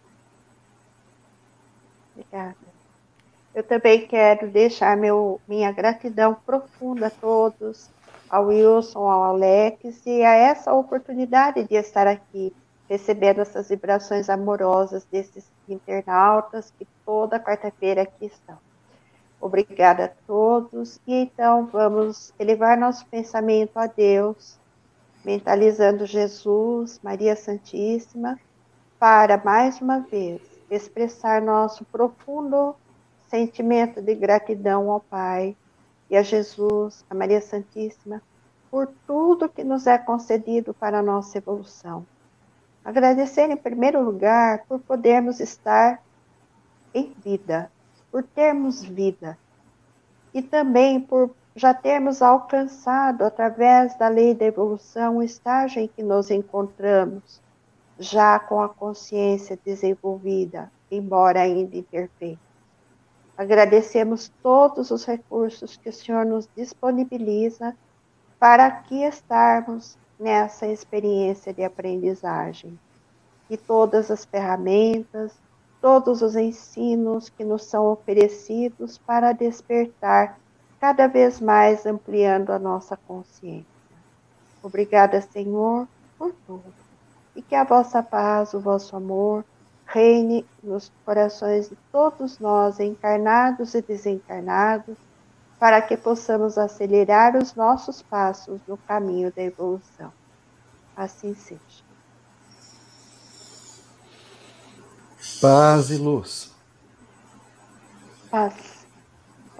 Obrigada. Eu também quero deixar minha gratidão profunda a todos, ao Wilson, ao Alex, e a essa oportunidade de estar aqui, recebendo essas vibrações amorosas desses internautas que toda quarta-feira aqui estão. Obrigada a todos, e então vamos elevar nosso pensamento a Deus, mentalizando Jesus, Maria Santíssima, para, mais uma vez, expressar nosso profundo sentimento de gratidão ao Pai e a Jesus, a Maria Santíssima, por tudo que nos é concedido para a nossa evolução. Agradecer, em primeiro lugar, por podermos estar em vida, por termos vida, e também por já termos alcançado, através da lei da evolução, o estágio em que nos encontramos, já com a consciência desenvolvida, embora ainda imperfeita. Agradecemos todos os recursos que o Senhor nos disponibiliza para aqui estarmos nessa experiência de aprendizagem. e todas as ferramentas, todos os ensinos que nos são oferecidos para despertar cada vez mais, ampliando a nossa consciência. Obrigada, Senhor, por tudo. E que a vossa paz, o vosso amor, reine nos corações de todos nós, encarnados e desencarnados, para que possamos acelerar os nossos passos no caminho da evolução. Assim seja. Paz e luz. Paz.